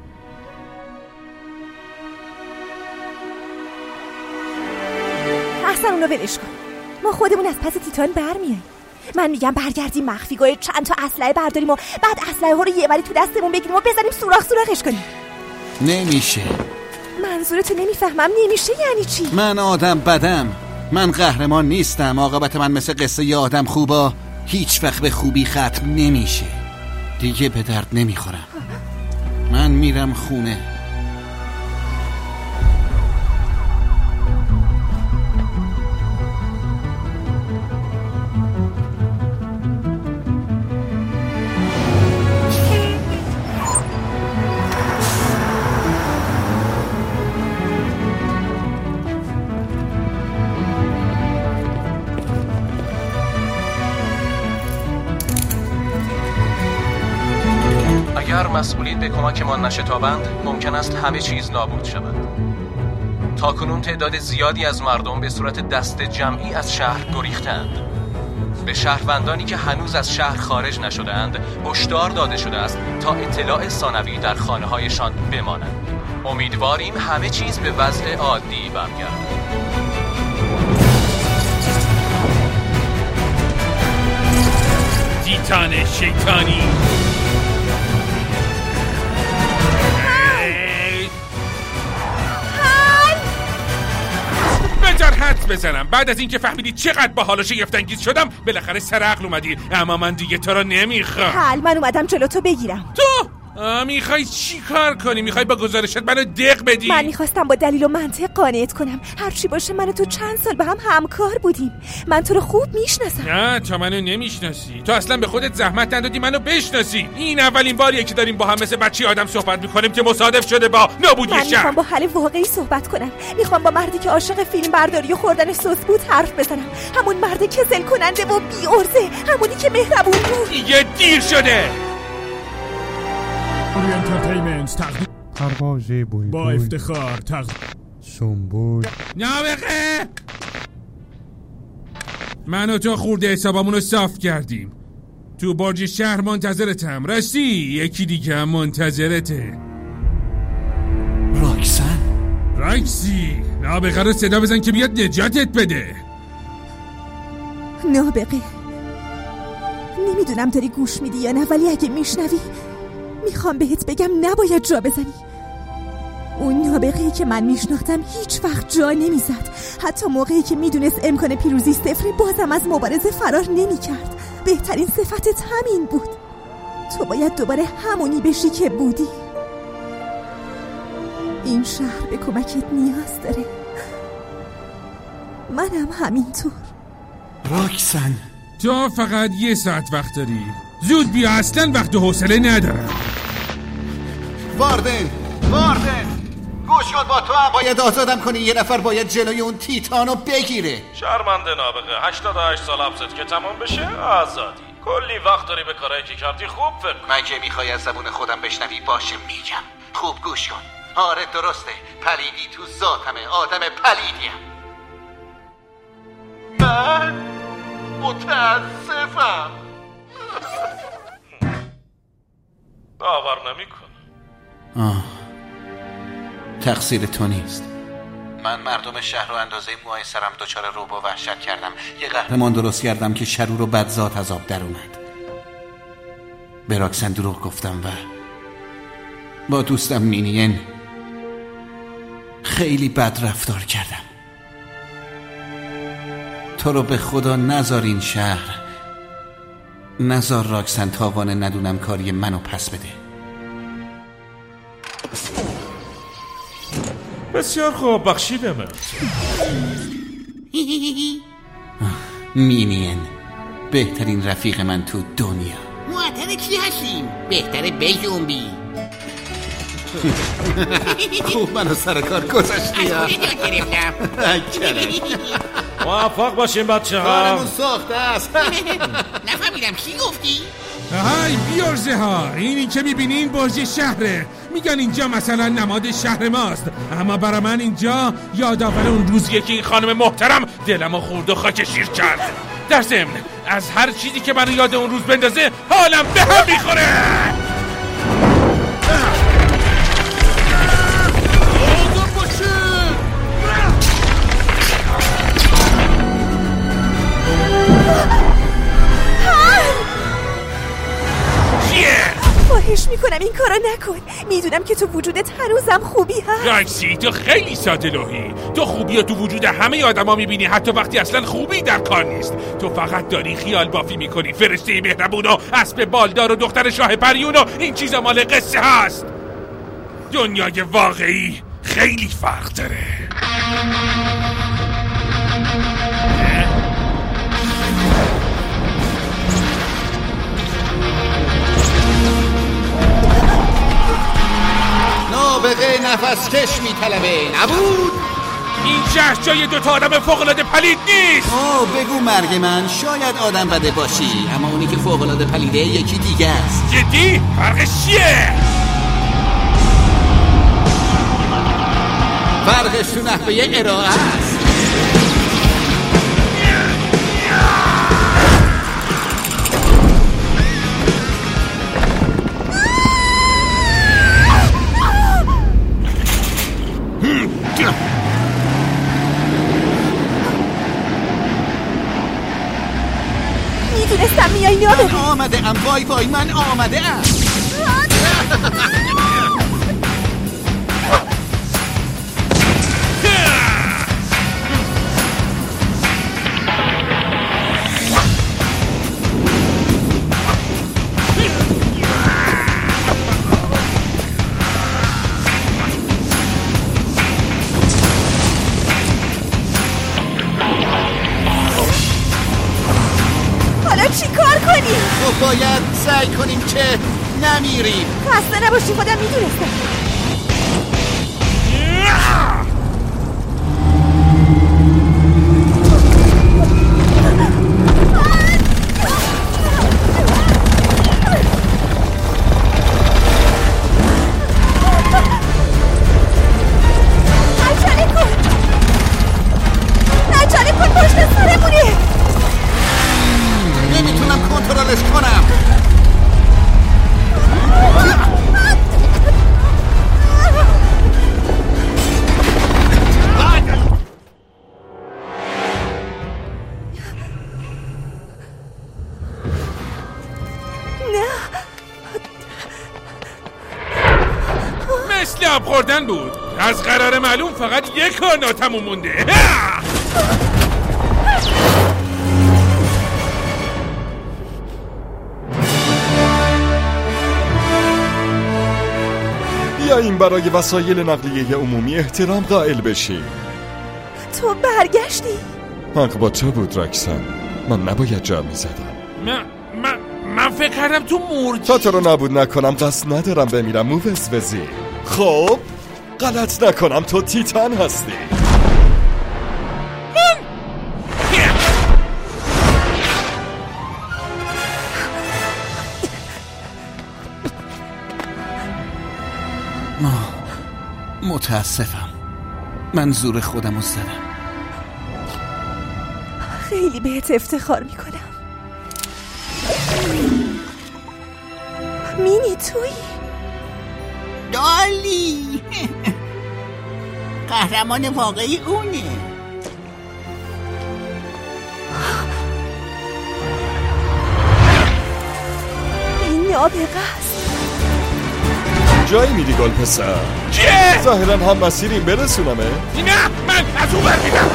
S2: احسن اونو ولش کن. ما خودمون از پس تیتان برمیاییم. من میگم برگردیم مخفیگاه، چند تا اسلحه برداریم و بعد اسلحه ها رو یه وری تو دستمون بگیریم و بزنیم سوراخ سوراخش کنیم.
S1: نمیشه.
S2: منظورتو نمیفهمم. نمیشه یعنی چی؟
S1: من آدم بدم. من قهرمان نیستم. عاقبت من مثل قصه ی آدم خوبا هیچ وقت به خوبی ختم نمیشه. دیگه به درد نمیخورم. من میرم خونه.
S4: اگر مسئولین به کمکمان نشتابند ممکن است همه چیز نابود شود. تاکنون تعداد زیادی از مردم به صورت دست جمعی از شهر گریختند. به شهروندانی که هنوز از شهر خارج نشده‌اند هشدار داده شده است تا اطلاع ثانوی در خانه‌هایشان بمانند. امیدواریم همه چیز به وضع عادی برگردد.
S6: تیتان شیطانی بذار حدس بزنم. بعد از اینکه فهمیدی چقدر با حال شگفت‌انگیز شدم بالاخره سر عقل اومدی. اما من دیگه تو رو نمیخوام.
S2: حل من اومدم جلو تو بگیرم.
S6: تو میخوای چی کار کنی؟ میخوای با گزارشت منو دق بدی؟
S2: من میخواستم با دلیل و منطق قانعت کنم. هرچی باشه من و تو چند سال با هم همکار بودیم. من تو رو خوب میشناسم.
S6: نه تو منو نمیشناسی. تو اصلا به خودت زحمت ندادی منو بشناسی. این اولین باریه که داریم با هم مثل بچه آدم صحبت میکنیم که مصادف شده با نابودی شهر.
S2: من میخوام با حل واقعی صحبت کنم. میخوام با مردی که عاشق فیلم برداری و خوردن سس بود حرف بزنم. همون مرد کسل کننده و بی عرضه، همونی که مهربون بود.
S6: دیگه دیر شده.
S5: اوری انترتیمنت تقدیم پرواز بوی با افتخار تقدیم سنبول
S6: نابغه. من و تو خورده حسابمون رو صاف کردیم. تو برج شهر منتظرتم. راستی یکی دیگه هم منتظرته.
S1: راکسن
S6: راکسی نابغه رو صدا بزن که بیاد نجاتت بده.
S2: نابغه نمیدونم داری گوش میدی یا نه، ولی اگه میشنوی میخوام بهت بگم نباید جا بزنی. اون نابغه‌ای که من میشناختم هیچ وقت جا نمیزد. حتی موقعی که میدونست امکان پیروزی صفره بازم از مبارزه فرار نمیکرد. بهترین صفتت همین بود. تو باید دوباره همونی بشی که بودی. این شهر به کمکت نیاز داره. منم همینطور.
S1: راکسن
S6: تو فقط یه ساعت وقت داری. زود بیا، اصلا وقت و حوصله ندارم.
S1: واردن واردن گوش کن، با تو هم باید آزادم کنی. یه نفر باید جلوی اون تیتانو بگیره.
S3: شرمنده نابغه. هشتاد و هشت سال حبست که تمام بشه آزادی. کلی وقت داری به کارایی که کردی. خوب فکر کن.
S1: مگه میخوای از زبون خودم بشنوی؟ باشه میگم. خوب گوش کن. آره درسته، پلیدی تو ذاتمه. آدم پلیدیم. من متاسفم.
S3: باور نمی‌کنم.
S1: آه تقصیر تو نیست. من مردم شهر رو اندازه موهای سرم دچار رعب و وحشت کردم. یه قهرمان درست کردم که شرور و بدذات از آب در اومد. به راکسن دروغ گفتم و با دوستم مینین خیلی بد رفتار کردم. تو رو به خدا نذار این شهر، نذار راکسن تاوان ندونم کاری منو پس بده.
S3: بسیار خوب، بخشیدم.
S1: مینین بهترین رفیق من تو دنیا.
S12: معطل چی هستیم؟ بهتره بجنبی.
S1: خوب منو سر کار گذاشتی.
S12: از کجا گرفتم؟
S3: موفق باشیم بچه ها.
S1: کارمون ساخته است.
S12: نفهمیدم چی گفتی؟
S6: های بیارزه ها، اینی که میبینین برج شهره. میگن اینجا مثلا نماد شهر ماست، اما برای من اینجا یادآور اون روزیه که این خانم محترم دلمو خورد و خاک شیر کرد. در ضمن از هر چیزی که منو یاد اون روز بندازه حالم به هم میخوره.
S2: خواهش میکنم این کارو نکن. میدونم که تو وجودت هنوزم خوبی هست.
S6: راکسی تو خیلی ساده لوحی. تو خوبی رو تو وجود همه آدما میبینی، حتی وقتی اصلا خوبی در کار نیست. تو فقط داری خیال بافی میکنی. فرشته مهربون و اسب بالدار و دختر شاه پریون و این چیزا مال قصه هست. دنیای واقعی خیلی فرق داره.
S1: نابغه نفس کش میطلبه نبود.
S6: این شهر جای دوتا آدم فوق‌العاده پلید نیست.
S1: اوه بگو مرگ من، شاید آدم بده باشی، اما اونی که فوق‌العاده پلیده یکی دیگه است.
S6: جدی؟ فرقش چیه؟
S1: فرقش تو نحوه ارائه است.
S2: میدونستم میای نابه.
S1: من آمده ام. وای وای من آمده ام. باید سعی کنیم که نمیریم.
S2: خسته نباشی، خودم میدونستم. نچاله کن نچاله کن پشت سرمونی.
S1: نمیتونم کنترلش کنم.
S6: مثل آب خوردن بود. از قرار معلوم فقط یک کار ناتموم مونده.
S8: بیاییم برای وسایل نقلیه عمومی احترام قائل بشیم.
S2: تو برگشتی؟
S8: حق با تو بود رکسن. من نباید جا می زدم.
S6: من من من فکر کردم تو مردی.
S8: تا تو رو نابود نکنم قصد ندارم بمیرم مووزوزی. خب غلط نکنم تو تیتان هستی.
S1: متاسفم. من زور خودم رو زدم.
S2: خیلی بهت افتخار میکنم. مینی توی
S7: دالی قهرمان واقعی اونه.
S2: این نابغه است.
S8: جایی میری گل پسر؟
S6: چیه؟
S8: ظاهرا هم مسیریم برسونمه.
S6: نه من از اون برمیدم.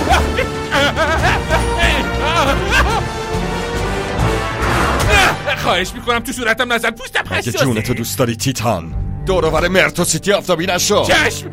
S6: خواهش میکنم تو صورتم نزن، پوستم حساسه.
S8: اگه جونتو دوست داری تیتان دوروبر مرتو سیتی آفتابی نشو.
S6: چشم.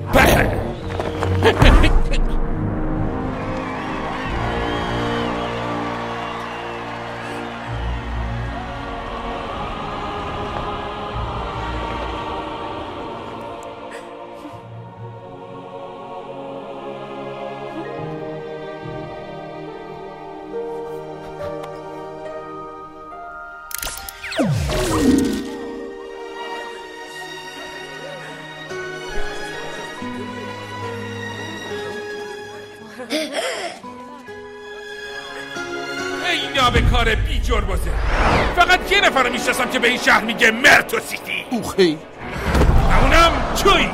S6: ای نابکار بی جربازه، فقط یه نفر رو میشناسم که به این شهر میگه مرتو سیتی.
S1: اوخی
S6: اونم توی.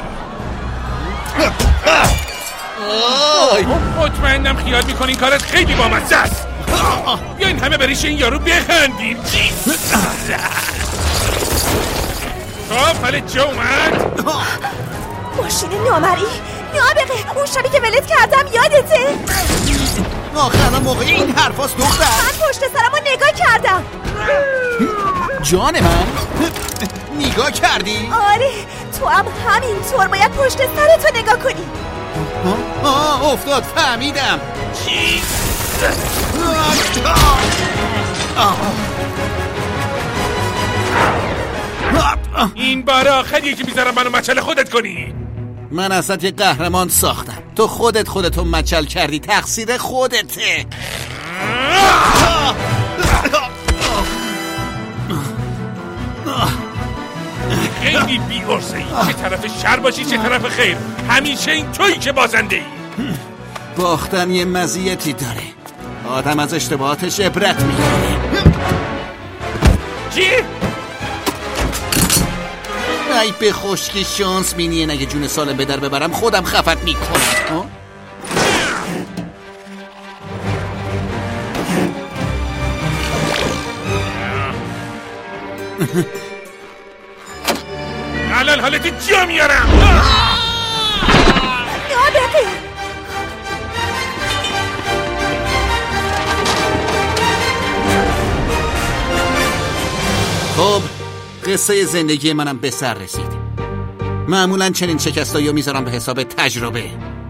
S6: مطمئنم خیال میکنین کارت خیلی بامزه است. بیاین همه بریش این یارو بخندیم. خب حالا چه اومد؟
S2: ماشین نامری نابغه، اون شبی که ولت کردم یادته؟
S1: آخه موقع این حرفاست دختر.
S2: من پشت سرمو نگاه کردم.
S1: جان من نگاه کردی؟
S2: آره تو هم همینطور باید پشت سرتو نگاه کنی.
S1: آه افتاد فهمیدم.
S6: چی؟ این بار آخریه که میذارم منو مچل خودت کنی.
S1: من ازت یه قهرمان ساختم، تو خودت خودتو مچل کردی، تقصیر خودته.
S6: خیلی بی‌عرضه ای، چه طرف شر باشی چه طرف خیر، همیشه این تویی که بازنده ای.
S1: باختن یه مزیتی داره، آدم از اشتباهاتش عبرت میگیره.
S6: چی؟
S1: ای به خشکی شانس مینین، اگه جون سالم به در ببرم خودم خفت میکنم.
S6: الان حالت جا میارم.
S1: خب قصه زندگی منم به سر رسید. معمولا چنین شکستایی رو میذارم به حساب تجربه،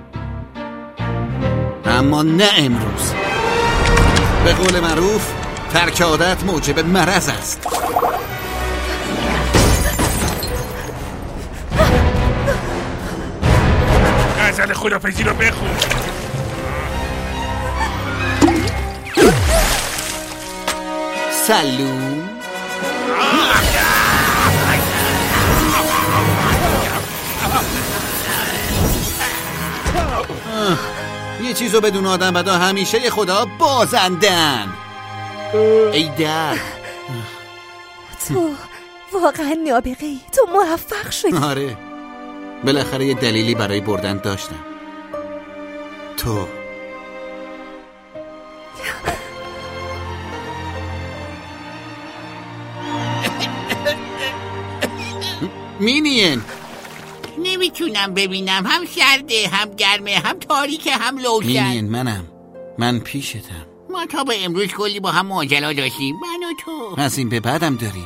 S1: اما نه امروز. به قول معروف ترک عادت موجب مرض است.
S6: غزل خدافظی رو بخون.
S1: سلام. یه چیزو بدون آدم بدا همیشه خدا بازندن. ای در
S2: تو واقعا نابغه‌ای، تو موفق شدی.
S1: آره بالاخره یه دلیلی برای بردن داشتم. تو مینین
S12: نمیتونم ببینم، هم سرده هم گرمه هم تاریکه هم لوشن.
S1: مینین منم، من پیشتم.
S12: ما تا به امروز کلی با هم ماجرا داشتیم، من و تو.
S1: از این به بعدم داریم.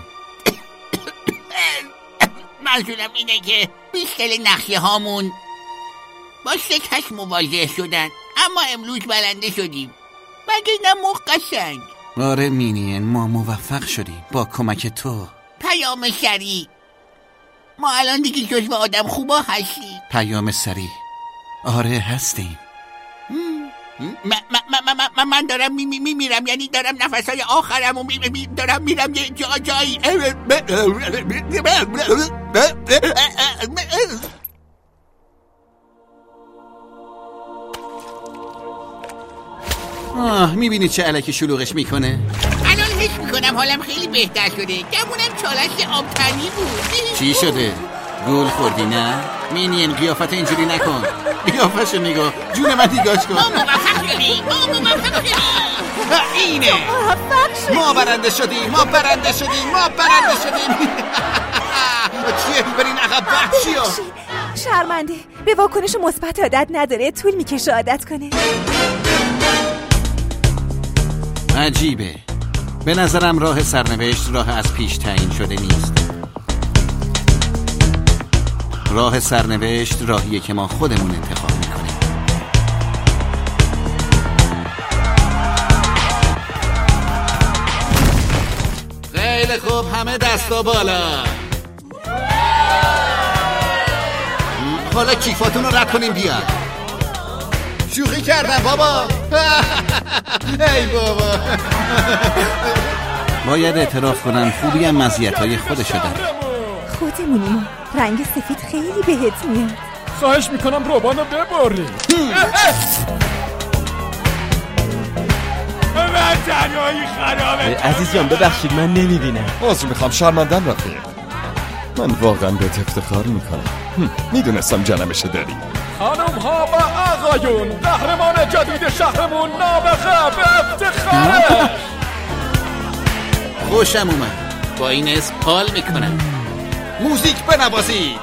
S12: منظورم اینه که بیشتر نخیه هامون با شکست مواجه شدن، اما امروز بلنده شدیم. مگه نه مخ قشنگ؟
S1: آره مینین ما موفق شدیم با کمک تو.
S12: پیام سریع، ما الان دیگه جزو آدم خوبا هستیم.
S1: پیام سریع، آره هستیم.
S12: من دارم می می میرم، یعنی دارم نفسهای آخرم و می می دارم میرم یه جا جایی.
S1: آه میبینید چه الکی شلوغش میکنه؟
S12: الان حس میکنم حالم خیلی بهتر شده. گمونم چالش آبتنی بود.
S1: چی شده؟ گول خوردی نه؟ مینین قیافت اینجوری نکن. قیافشو نگاه، جون من نگاش کن.
S12: ما موفق شدیم، ما موفق شدیم.
S1: اینه ما برنده شدیم، ما برنده شدیم، ما برنده شدیم. چیه؟ برین عقب بچیا.
S2: شرمنده، به واکنش مثبت عادت نداره، طول میکشه عادت کنه.
S1: عجیبه، به نظرم راه سرنوشت راه از پیش تعیین شده نیست. راه سرنوشت راهیه که ما خودمون انتخاب میکنیم. خیلی خوب، همه دستا بالا. حالا کیفاتون رو رد کنیم بیاد. شوخی کردم بابا. ای بابا. باید اعتراف کنم خوبی هم مزیت‌های خودشو داره.
S2: خودمونیم، رنگ سفید خیلی بهت میاد.
S5: خواهش میکنم روبانو بباری. جایی خرابه.
S9: عزیز جان ببخشید من نمیبینم.
S8: عذر میخوام شرمندم رفیق. من واقعا بهت افتخار میکنم. میدونستم جنمشه داری.
S5: خانم ها و آقایون، قهرمان جدید شهرمون نابغه به افتخاره.
S1: خوشم اومد. با این اسم حال میکنم. موزیک بنوازید.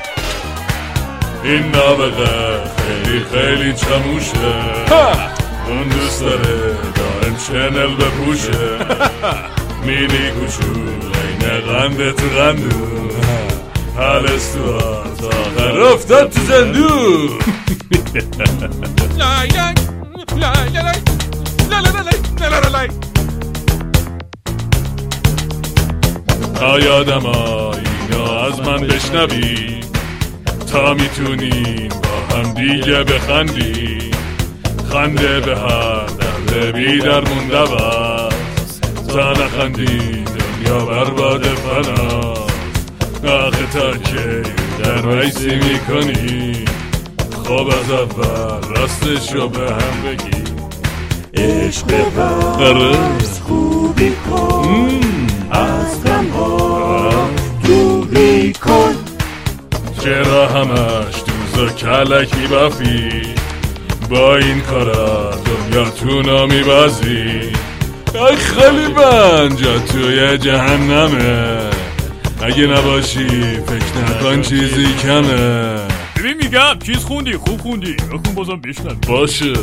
S13: این نابغه خیلی خیلی چموشه. اون دوست داره دارم چنل بپوشه. مینی کوچول این قنده تو قندون. حالستوات آخر افتاد تو زندون.
S6: لای لای لای لای لای لای لای لای.
S13: تا یادم اینو از من بشنوی، تا میتونیم با هم دیگه بخندی. خنده به هر درد بی در مونده بست، تا نخندی دنیا برباد فناست. آخه تا که در ویسی میکنی، خب از اول راستشو به هم بگی. عشق ورز خوبی کن، از غم ها دوری کن. چرا همش دوز و کلکی بافی، با این کارا دنیاتونو میبازی. ای خیلی بنجا توی جهنمه، اگه نباشی فکر نکن چیزی کمه.
S5: ببین میگم چیز خوندی، خوب خوندی، بخون بازم بشنم.
S13: باشه.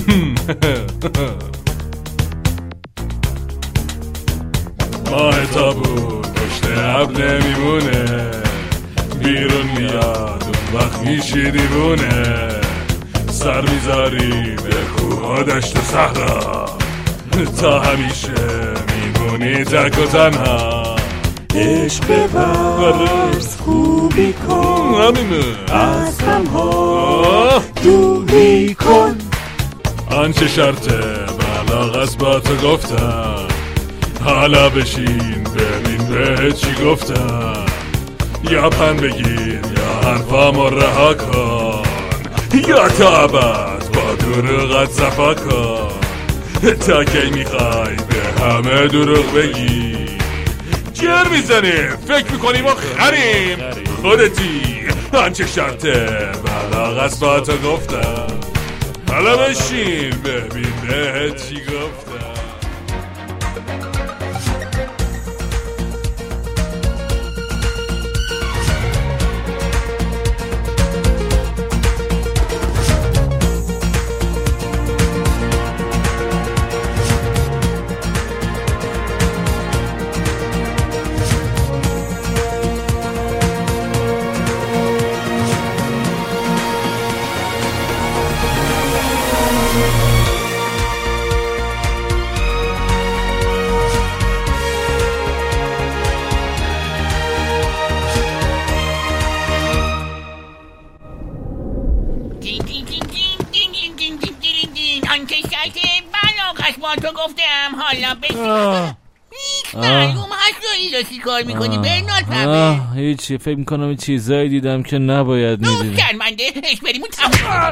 S13: ماه تابون پشت ابر نمیمونه، بیرون میاد اون وقت میشی دیوونه. سر میذاری به کوه و دشت و صحرا، تا همیشه میمونی تک و تنها. عشق بورز خوبی کن، از غم ها دوری کن. آنچه شرط بلاغ است با تو گفتم، حالا بشین ببین به چی گفتم. یا پن بگیر یا حرفامو رها کن، یا تا ابد با دروغت صفا کن. تا کی میخوای به همه دروغ بگی؟ جر میزنی فکر میکنیم و خریم. خودتی آنچه شرطه بلاغ است با تو گفتم. حالا بشین ببین به چی گفتم.
S7: تو گفتم حالا بشین. هیچ معلوم هست تو اینجا چی کار میکنی برنال پبه؟
S11: هیچی فکر میکنم این چیزایی دیدم که نباید میدیدم.
S7: نوز شرمنده اشبریمون تموم.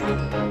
S2: میکنم.